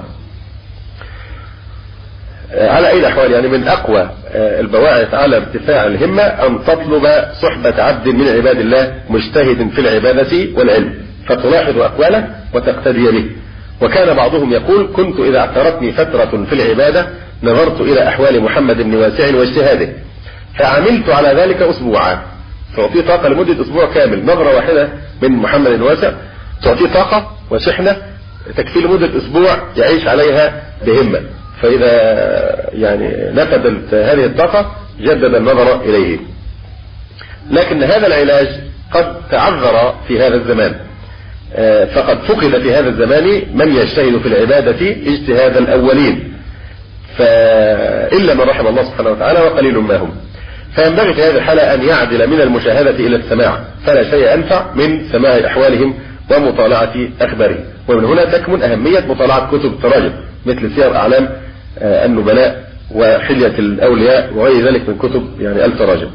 على أي الأحوال يعني من أقوى البواعث على ارتفاع الهمة أن تطلب صحبة عبد من عباد الله مجتهد في العبادة والعلم، فتلاحظ أقواله وتقتدي به. وكان بعضهم يقول: كنت إذا اعترتني فترة في العبادة نظرت إلى أحوال محمد بن واسع واجتهاده فعملت على ذلك أسبوعا. تعطيه طاقة لمدة أسبوع كامل، نظرة واحدة من محمد بن واسع تعطيه طاقة وشحنة تكفي لمدة أسبوع يعيش عليها بهمة. فإذا يعني نفذت هذه الطاقة جدد النظر إليه. لكن هذا العلاج قد تعذر في هذا الزمان، فقد فقد في هذا الزمان من يجتهد في العبادة اجتهاد الأولين، فإلا من رحم الله سبحانه وتعالى وقليل ما هم. فينبغي في هذه الحالة أن يعدل من المشاهدة إلى السماع، فلا شيء أنفع من سماع أحوالهم ومطالعة أخبارهم. ومن هنا تكمن أهمية مطالعة كتب التراجم مثل سير أعلام النبلاء وحلية الأولياء وغير ذلك من كتب يعني التراجم.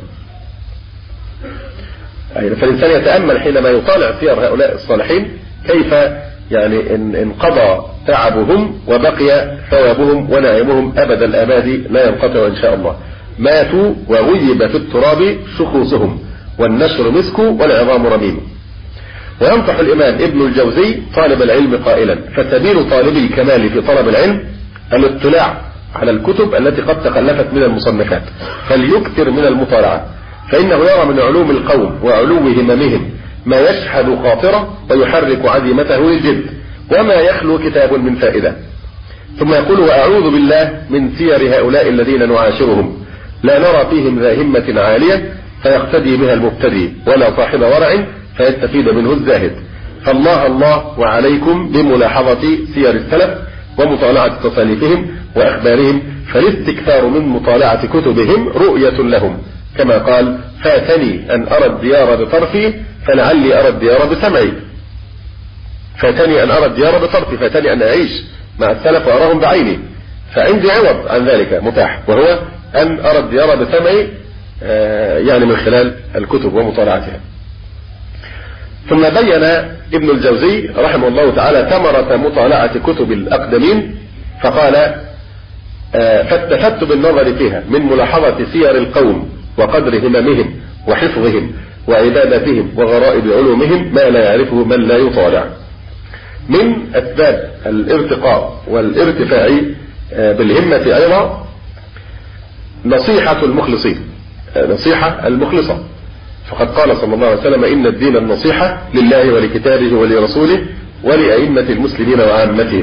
فالإنسان يتأمل حينما يطالع سير هؤلاء الصالحين كيف يعني انقضى تعبهم وبقي ثوابهم ونعيمهم أبد الآباد لا ينقطع إن شاء الله. ماتوا وغيب في التراب شخوصهم والنشر مسك والعظام رميم. وينصح الإمام ابن الجوزي طالب العلم قائلا: فسبيل طالب الكمال في طلب العلم الاطلاع على الكتب التي قد تخلفت من المصنفات، فليكثر من المطالعة، فإنه يرى من علوم القوم وعلو هممهم ما يشحذ خاطره ويحرك عزيمته للجد، وما يخلو كتاب من فائدة. ثم يقول: وأعوذ بالله من سير هؤلاء الذين نعاشرهم لا نرى فيهم ذا همة عالية فيقتدي بها المبتدي، ولا صاحب ورع فيستفيد منه الزاهد. فالله الله وعليكم بملاحظة سير السلف ومطالعة تصانيفهم وأخبارهم، فالاستكثار من مطالعة كتبهم رؤية لهم، كما قال: فاتني أن أرى الديار بطرفي فلعلي أرى الديار بسمعي. فاتني أن أرى الديار بطرفي، فاتني أن أعيش مع السلف وأراهم بعيني، فعندي عوض عن ذلك متاح، وهو أن أرى الديار بسمعي يعني من خلال الكتب ومطالعتها. ثم بين ابن الجوزي رحمه الله تعالى ثمرة مطالعة كتب الأقدمين فقال: فاستفدت بالنظر فيها من ملاحظة سير القوم وقدر هممهم وحفظهم وعبادتهم وغرائب علومهم ما لا يعرفه من لا يطالع. من أسباب الارتقاء والارتفاع بالهمة أيضا نصيحة المخلصين، نصيحة المخلصة، فقد قال صلى الله عليه وسلم: إن الدين النصيحة لله ولكتابه ولرسوله ولأئمة المسلمين وعامتهم.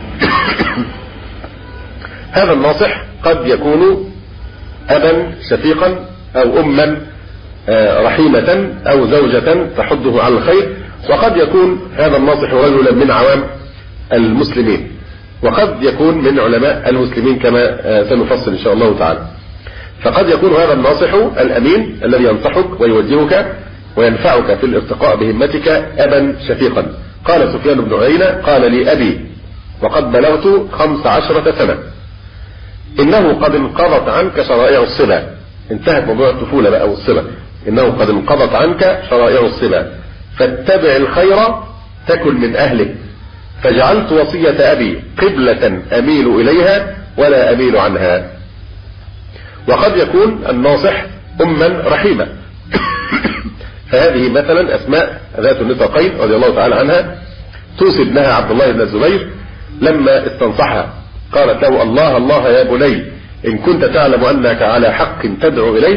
هذا الناصح قد يكون أبا شفيقا أو أما رحيمة أو زوجة تحضه على الخير، وقد يكون هذا الناصح رجلا من عوام المسلمين، وقد يكون من علماء المسلمين كما سنفصل إن شاء الله تعالى. فقد يكون هذا الناصح الأمين الذي ينصحك ويوجهك وينفعك في الارتقاء بهمتك أبا شفيقا. قال سفيان بن عيينة: قال لي أبي وقد بلغت 15 سنة: إنه قد انقضت عنك شرائع الصبا. انتهت موضوع الطفولة بقى والصبا. إنه قد انقضت عنك شرائع الصبا فاتبع الخير تكن من أهله، فجعلت وصية أبي قبلة أميل إليها ولا أميل عنها. وقد يكون الناصح أما رحيمة فهذه مثلا أسماء ذات النطاقين رضي الله تعالى عنها توصي ابنها عبد الله بن الزبير لما استنصحها، قالت له: الله الله يا بني، إن كنت تعلم أنك على حق تدعو إليه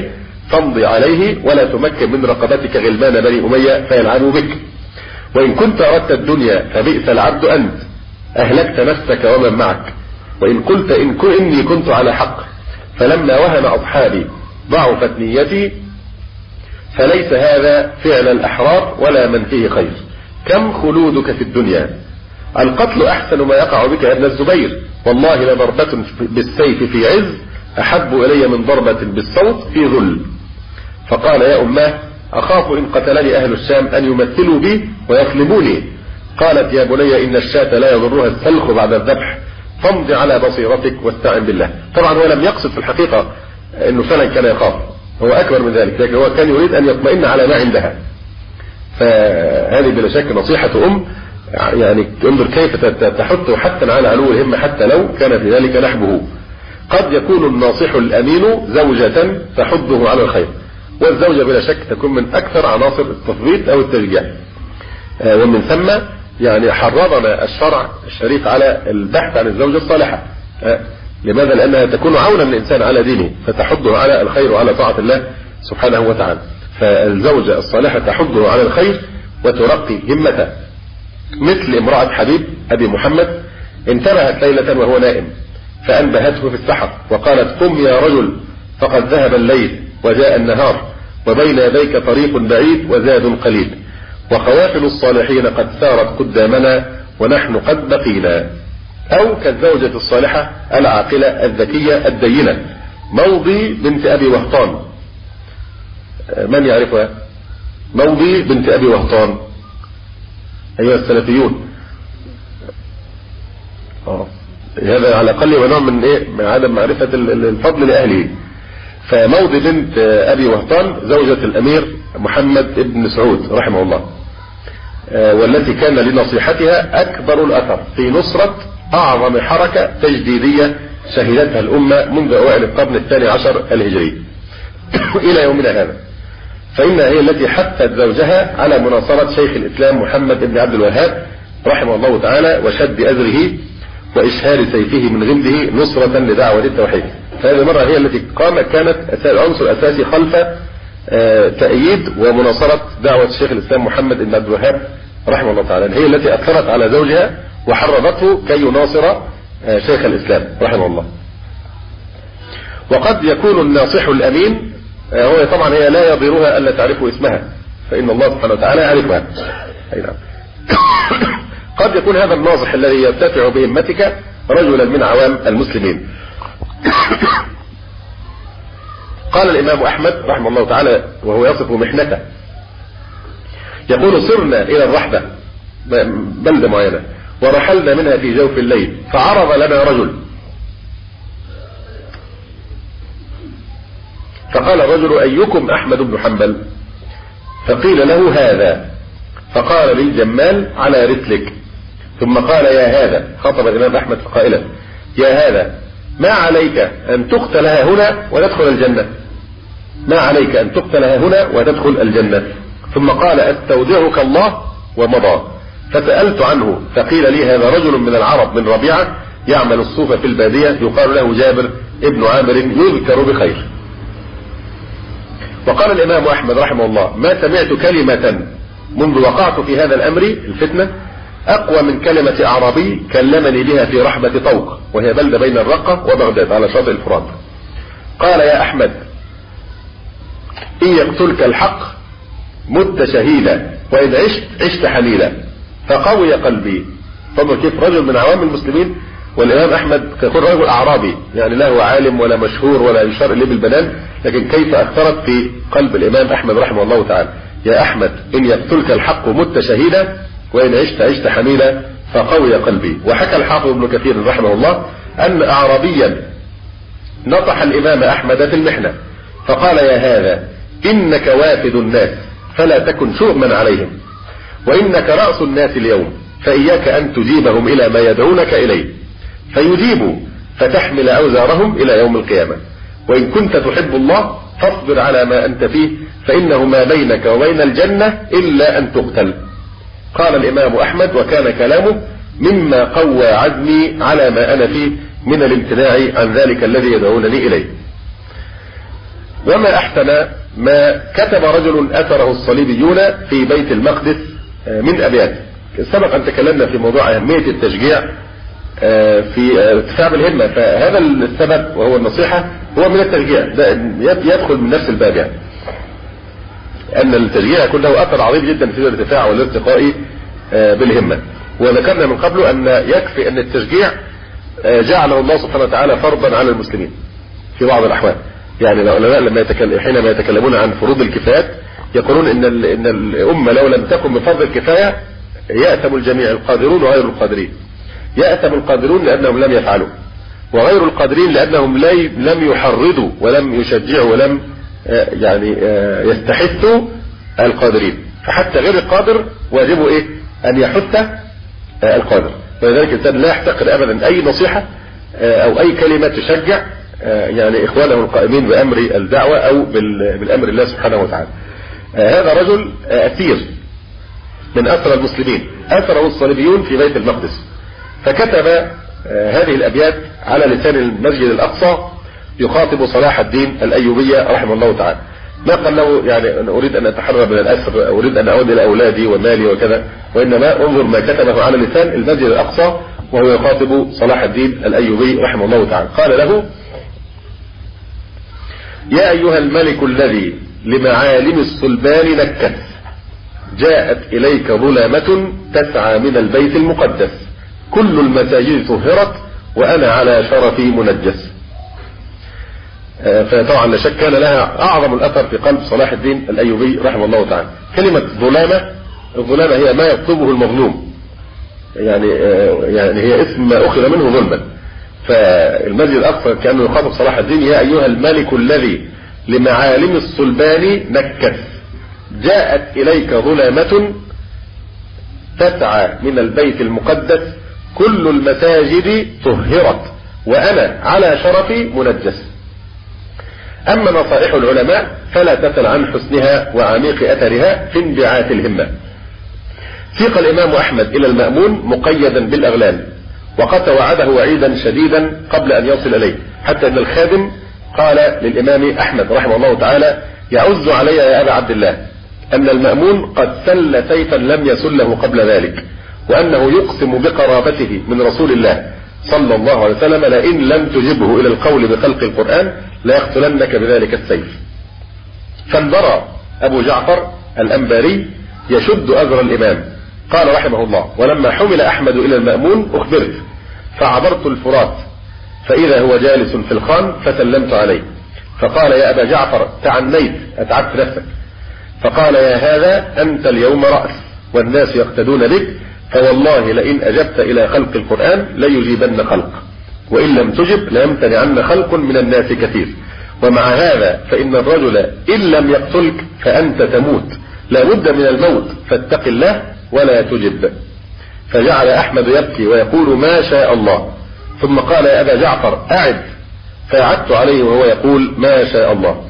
فامضي عليه ولا تمكن من رقبتك غلمان بني أمية فيلعنوا بك. وإن كنت أردت الدنيا فبئس العبد أنت، أهلكت نفسك ومن معك. وإن قلت إني كنت على حق فلما وهن أصحابي ضعفت نيتي، فليس هذا فعل الأحرار ولا من فيه خير. كم خلودك في الدنيا، القتل أحسن ما يقع بك يا ابن الزبير، والله لضربة بالسيف في عز أحب إلي من ضربة بالصوت في ذل. فقال يا أماه أخاف إن قتلني أهل الشام أن يمثلوا بي ويصلبوني. قالت يا بني إن الشاة لا يضرها السلخ بعد الذبح، فامض على بصيرتك واستعن بالله. طبعا هو لم يقصد في الحقيقة أنه فعلا كان يخاف، هو أكبر من ذلك، لكن هو كان يريد أن يطمئن على ما عندها. فهذه بلا شك نصيحة يعني انظر كيف تحث حتى على علو الهمة حتى لو كان في ذلك نحبه. قد يكون الناصح الأمين زوجة تحضه على الخير، والزوجة بلا شك تكون من أكثر عناصر التثبيت أو التشجيع. ومن ثم يعني حرضنا الشرع الشريف على البحث عن الزوجة الصالحة. لماذا؟ لأنها تكون عونا للإنسان على دينه، فتحضه على الخير وعلى طاعة الله سبحانه وتعالى. فالزوجة الصالحة تحضه على الخير وترقي همته، مثل امرأة حبيب أبي محمد انتبهت ليلة وهو نائم فأنبهته في السحر وقالت قم يا رجل فقد ذهب الليل وجاء النهار وبين يديك طريق بعيد وزاد قليل، وخوافل الصالحين قد سارت قدامنا ونحن قد بقينا. أو كالزوجة الصالحة العاقلة الذكية الدينة موضي بنت أبي وهطان. من يعرفها؟ موضي بنت أبي وهطان أيها السلفيون، هذا على الأقل ونوع من من عدم معرفة الفضل لأهله. فموضي بنت أبي وهطان زوجة الأمير محمد بن سعود رحمه الله، والتي كان لنصيحتها أكبر الأثر في نصرة أعظم حركة تجديدية شهدتها الأمة منذ أوائل القرن الثاني عشر الهجري إلى يومنا هذا. فإنها هي التي حثت زوجها على مناصرة شيخ الإسلام محمد بن عبد الوهاب رحمه الله تعالى وشد أزره وإشهار سيفه من غمده نصرة لدعوة التوحيد. فهذه المرة هي التي كانت العنصر الأساسي خلف تأييد ومناصرة دعوة الشيخ الإسلام محمد بن عبد الوهاب رحمه الله تعالى، هي التي أثرت على زوجها وحرضته كي يناصر شيخ الإسلام رحمه الله. وقد يكون الناصح الأمين هو طبعا هي لا يضيرها ألا تعرفوا اسمها، فإن الله سبحانه وتعالى يعرفها. قد يكون هذا الناصح الذي يرتفع بهمتك رجلا من عوام المسلمين. قال الإمام أحمد رحمه الله تعالى وهو يصف محنته، يقول صرنا إلى الرحبة بلدة معينة ورحلنا منها في جوف الليل فعرض لنا رجل فقال الرجل أيكم أحمد بن حنبل؟ فقيل له هذا، فقال للجمال على رسلك، ثم قال يا هذا، خطب الإمام أحمد قائلا يا هذا ما عليك أن تقتل هنا وتدخل الجنة، ما عليك أن تقتل هنا وتدخل الجنة. ثم قال استودعك الله ومضى. فسألت عنه فقيل لي هذا رجل من العرب من ربيعة يعمل الصوف في البادية يقال له جابر ابن عامر يذكر بخير. وقال الإمام أحمد رحمه الله ما سمعت كلمة منذ وقعت في هذا الأمر الفتنة أقوى من كلمة أعرابي كلمني بها في رحبة طوق، وهي بلدة بين الرقة وبغداد على شاطئ الفرات. قال يا أحمد إن يقتلك الحق مت شهيدا وإن عشت عشت حليلا، فقوي قلبي. فانظر كيف رجل من عوام المسلمين، والإمام أحمد كيكون رجل أعرابي يعني لا هو عالم ولا مشهور ولا يشار إليه بالبنان، لكن كيف أثرت في قلب الإمام أحمد رحمه الله تعالى. يا أحمد إن يقتلك الحق مت شهيدا وإن عشت عشت حميلا فقوي قلبي. وحكى الحافظ ابن كثير رحمه الله أن أعرابيا نصح الإمام أحمد في المحنة فقال يا هذا إنك وافد الناس فلا تكن شؤما عليهم، وإنك رأس الناس اليوم فإياك أن تجيبهم إلى ما يدعونك إليه فيجيبوا فتحمل أوزارهم إلى يوم القيامة، وإن كنت تحب الله فاصبر على ما أنت فيه فإنه ما بينك وبين الجنة إلا أن تقتل. قال الإمام أحمد وكان كلامه مما قوى عزمي على ما أنا فيه من الامتناع عن ذلك الذي يدعونني إليه. وما أحسن ما كتب رجل أثره الصليبيون في بيت المقدس من أبيات. سبق أن تكلمنا في موضوع أهمية التشجيع في ارتفاع بالهمة، فهذا السبب وهو النصيحة هو من التشجيع، يدخل من نفس الباب، يعني أن التشجيع يكون له أثر عظيم جدا في الارتفاع والارتقاء بالهمة. وذكرنا من قبل أن يكفي أن التشجيع جعله الله سبحانه وتعالى فرضا على المسلمين في بعض الأحوال. يعني العلماء حينما يتكلمون عن فروض الكفايات يقولون إن الأمة لو لم تقم بفرض الكفاية يأثم الجميع، القادرون وغير القادرين. يأثم القادرون لأنهم لم يفعلوا، وغير القادرين لأنهم لم يحرضوا ولم يشجعوا ولم يعني يستحثوا القادرين. فحتى غير القادر واجبه إيه؟ أن يحث القادر. ولذلك الإنسان لا يحتقر أبدا أي نصيحة أو أي كلمة تشجع يعني إخوانه القائمين بأمر الدعوة أو بالأمر الله سبحانه وتعالى. هذا رجل أثير من أسرى المسلمين، أسره الصليبيون في بيت المقدس، فكتب هذه الأبيات على لسان المسجد الأقصى يخاطب صلاح الدين الأيوبي رحمه الله تعالى. ما قال له يعني أنا أريد أن أتحرر من الأسر، أريد أن أعود إلى أولادي ومالي وكذا، وإنما انظر ما كتبه على لسان المسجد الأقصى وهو يخاطب صلاح الدين الأيوبي رحمه الله تعالى. قال له: يا أيها الملك الذي لمعالم الصلبان نكت، جاءت إليك ظلامة تسعى من البيت المقدس، كل المساجد طهرت وأنا على شرفي منجس. فطبعا لا شك كان لها أعظم الأثر في قلب صلاح الدين الأيوبي رحمه الله تعالى. كلمة ظلامة، الظلامة هي ما يطلبه المظلوم، يعني هي اسم ما أخذ منه ظلما. فالمسجد الأقصى كأنه يخاطب صلاح الدين: يا أيها الملك الذي لمعالم الصلبان نكت، جاءت إليك ظلامة تسعى من البيت المقدس، كل المساجد طهرت وأنا على شرفي منجس. أما نصائح العلماء فلا تسل عن حسنها وعميق أثرها في انبعاث الهمة. سيق الإمام أحمد إلى المأمون مقيدا بالأغلال، وقد توعده وعيدا شديدا قبل أن يصل إليه، حتى أن الخادم قال للإمام أحمد رحمه الله تعالى: يعز علي يا أبا عبد الله أن المأمون قد سل سيفا لم يسله قبل ذلك، وأنه يقسم بقرابته من رسول الله صلى الله عليه وسلم لئن لم تجبه إلى القول بخلق القرآن لا يقتلنك بذلك السيف. فانبرى أبو جعفر الأنباري يشد أزر الإمام. قال رحمه الله: ولما حمل أحمد إلى المأمون أخبرت، فعبرت الفرات فإذا هو جالس في الخان فسلمت عليه، فقال: يا أبا جعفر تعنيت، أتعبت نفسك. فقال: يا هذا أنت اليوم رأس والناس يقتدون بك، فوالله لئن أجبت إلى خلق القرآن ليجيبن خلق، وإن لم تجب ليمتنعن خلق من الناس كثير، ومع هذا فإن الرجل إن لم يقتلك فأنت تموت، لا بد من الموت، فاتق الله ولا تجب. فجعل أحمد يبكي ويقول: ما شاء الله. ثم قال: يا أبا جعفر أعد، فأعدت عليه وهو يقول: ما شاء الله.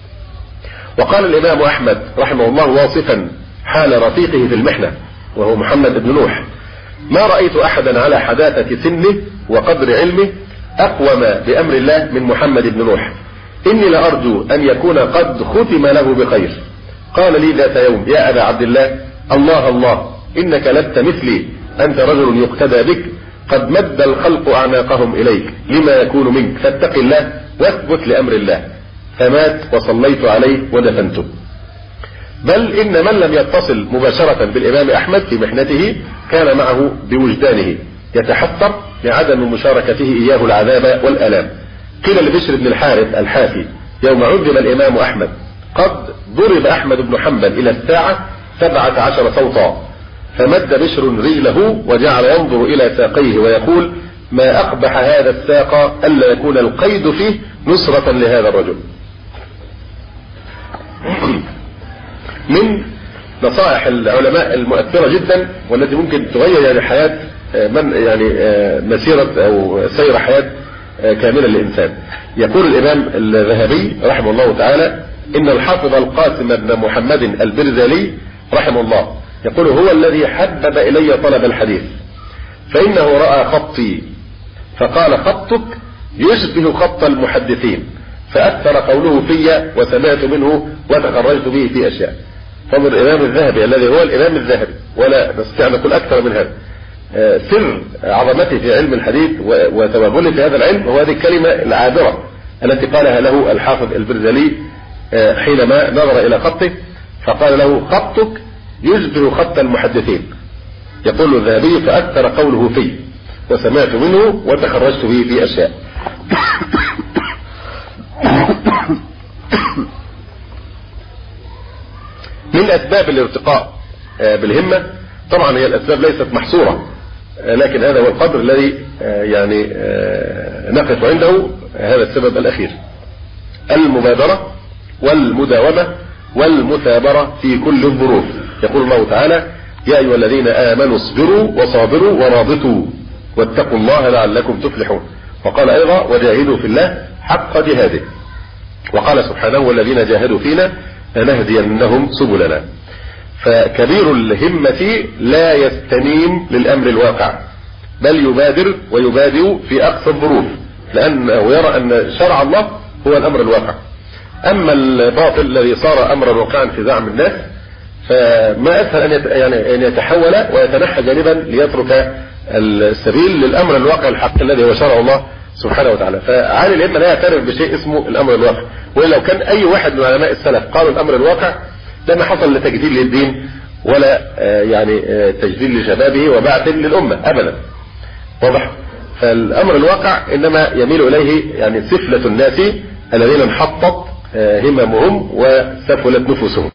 وقال الإمام أحمد رحمه الله واصفا حال رفيقه في المحنة وهو محمد بن نوح: ما رأيت أحدا على حداثة سنه وقدر علمه أقوم بأمر الله من محمد بن نوح، إني لأرجو أن يكون قد ختم له بخير. قال لي ذات يوم: يا أبا عبد الله، الله الله، إنك لست مثلي، أنت رجل يقتدى بك، قد مد الخلق أعناقهم إليك لما يكون منك، فاتق الله واثبت لأمر الله. فمات وصليت عليه ودفنته. بل إن من لم يتصل مباشرة بالإمام أحمد في محنته كان معه بوجدانه يتحسر لعدم مشاركته إياه العذاب والألام. قيل لبشر بن الحارث الحافي يوم عذب الإمام أحمد: قد ضرب أحمد بن حنبل إلى الساعة 17 صوتا، فمد بشر رجله وجعل ينظر إلى ساقيه ويقول: ما أقبح هذا الساق ألا يكون القيد فيه نصرة لهذا الرجل. من نصائح العلماء المؤثرة جدا والتي ممكن تغير يعني حياة من يعني مسيرة أو سير حياة كاملة للإنسان. يقول الإمام الذهبي رحمه الله تعالى: إن الحافظ القاسم بن محمد البرزالي رحمه الله يقول: هو الذي حبب إلي طلب الحديث، فإنه رأى خطي فقال: خطك يشبه خط المحدثين، فأثر قوله في وسمعت منه وتخرجت به في أشياء. فضل الإمام الذهبي الذي هو الإمام الذهبي، ولا نستطيع أن نقول أكثر من هذا، سر عظمته في علم الحديث وتوغله في هذا العلم هو هذه الكلمة العابرة التي قالها له الحافظ البرزلي حينما نظر إلى خطه فقال له: خطك يشبه خط المحدثين. يقول الذهبي: فأكثر قوله فيه وسمعت منه وتخرجت به في أشياء. من أسباب الارتقاء بالهمة طبعا هي الأسباب ليست محصورة، لكن هذا هو القدر الذي يعني نقف عنده. هذا السبب الأخير: المبادرة والمداومة والمثابرة في كل الظروف. يقول الله تعالى: يا أيها الذين آمنوا اصبروا وصابروا ورابطوا واتقوا الله لعلكم تفلحون. وقال أيضا: وجاهدوا في الله حق جهاده. وقال سبحانه: والذين جاهدوا فينا لنهدينهم سبلنا. فكبير الهمة لا يستنيم للأمر الواقع، بل يبادر ويبادئ في أقصى الظروف، لأنه يرى أن شرع الله هو الأمر الواقع. أما الباطل الذي صار أمرا واقعا في زعم الناس فما أسهل أن يتحول ويتنحى جانبا ليترك السبيل للأمر الواقع الحق الذي هو شرع الله سبحانه وتعالى. فعالي الهمة لا يعترف بشيء اسمه الأمر الواقع، ولو كان أي واحد من علماء السلف قالوا الأمر الواقع لما حصل لتجديد للدين ولا يعني تجديد لشبابه وبعث للأمة أبدا. واضح؟ فالأمر الواقع إنما يميل إليه يعني سفلة الناس الذين انحطت هممهم وسفلت نفوسهم.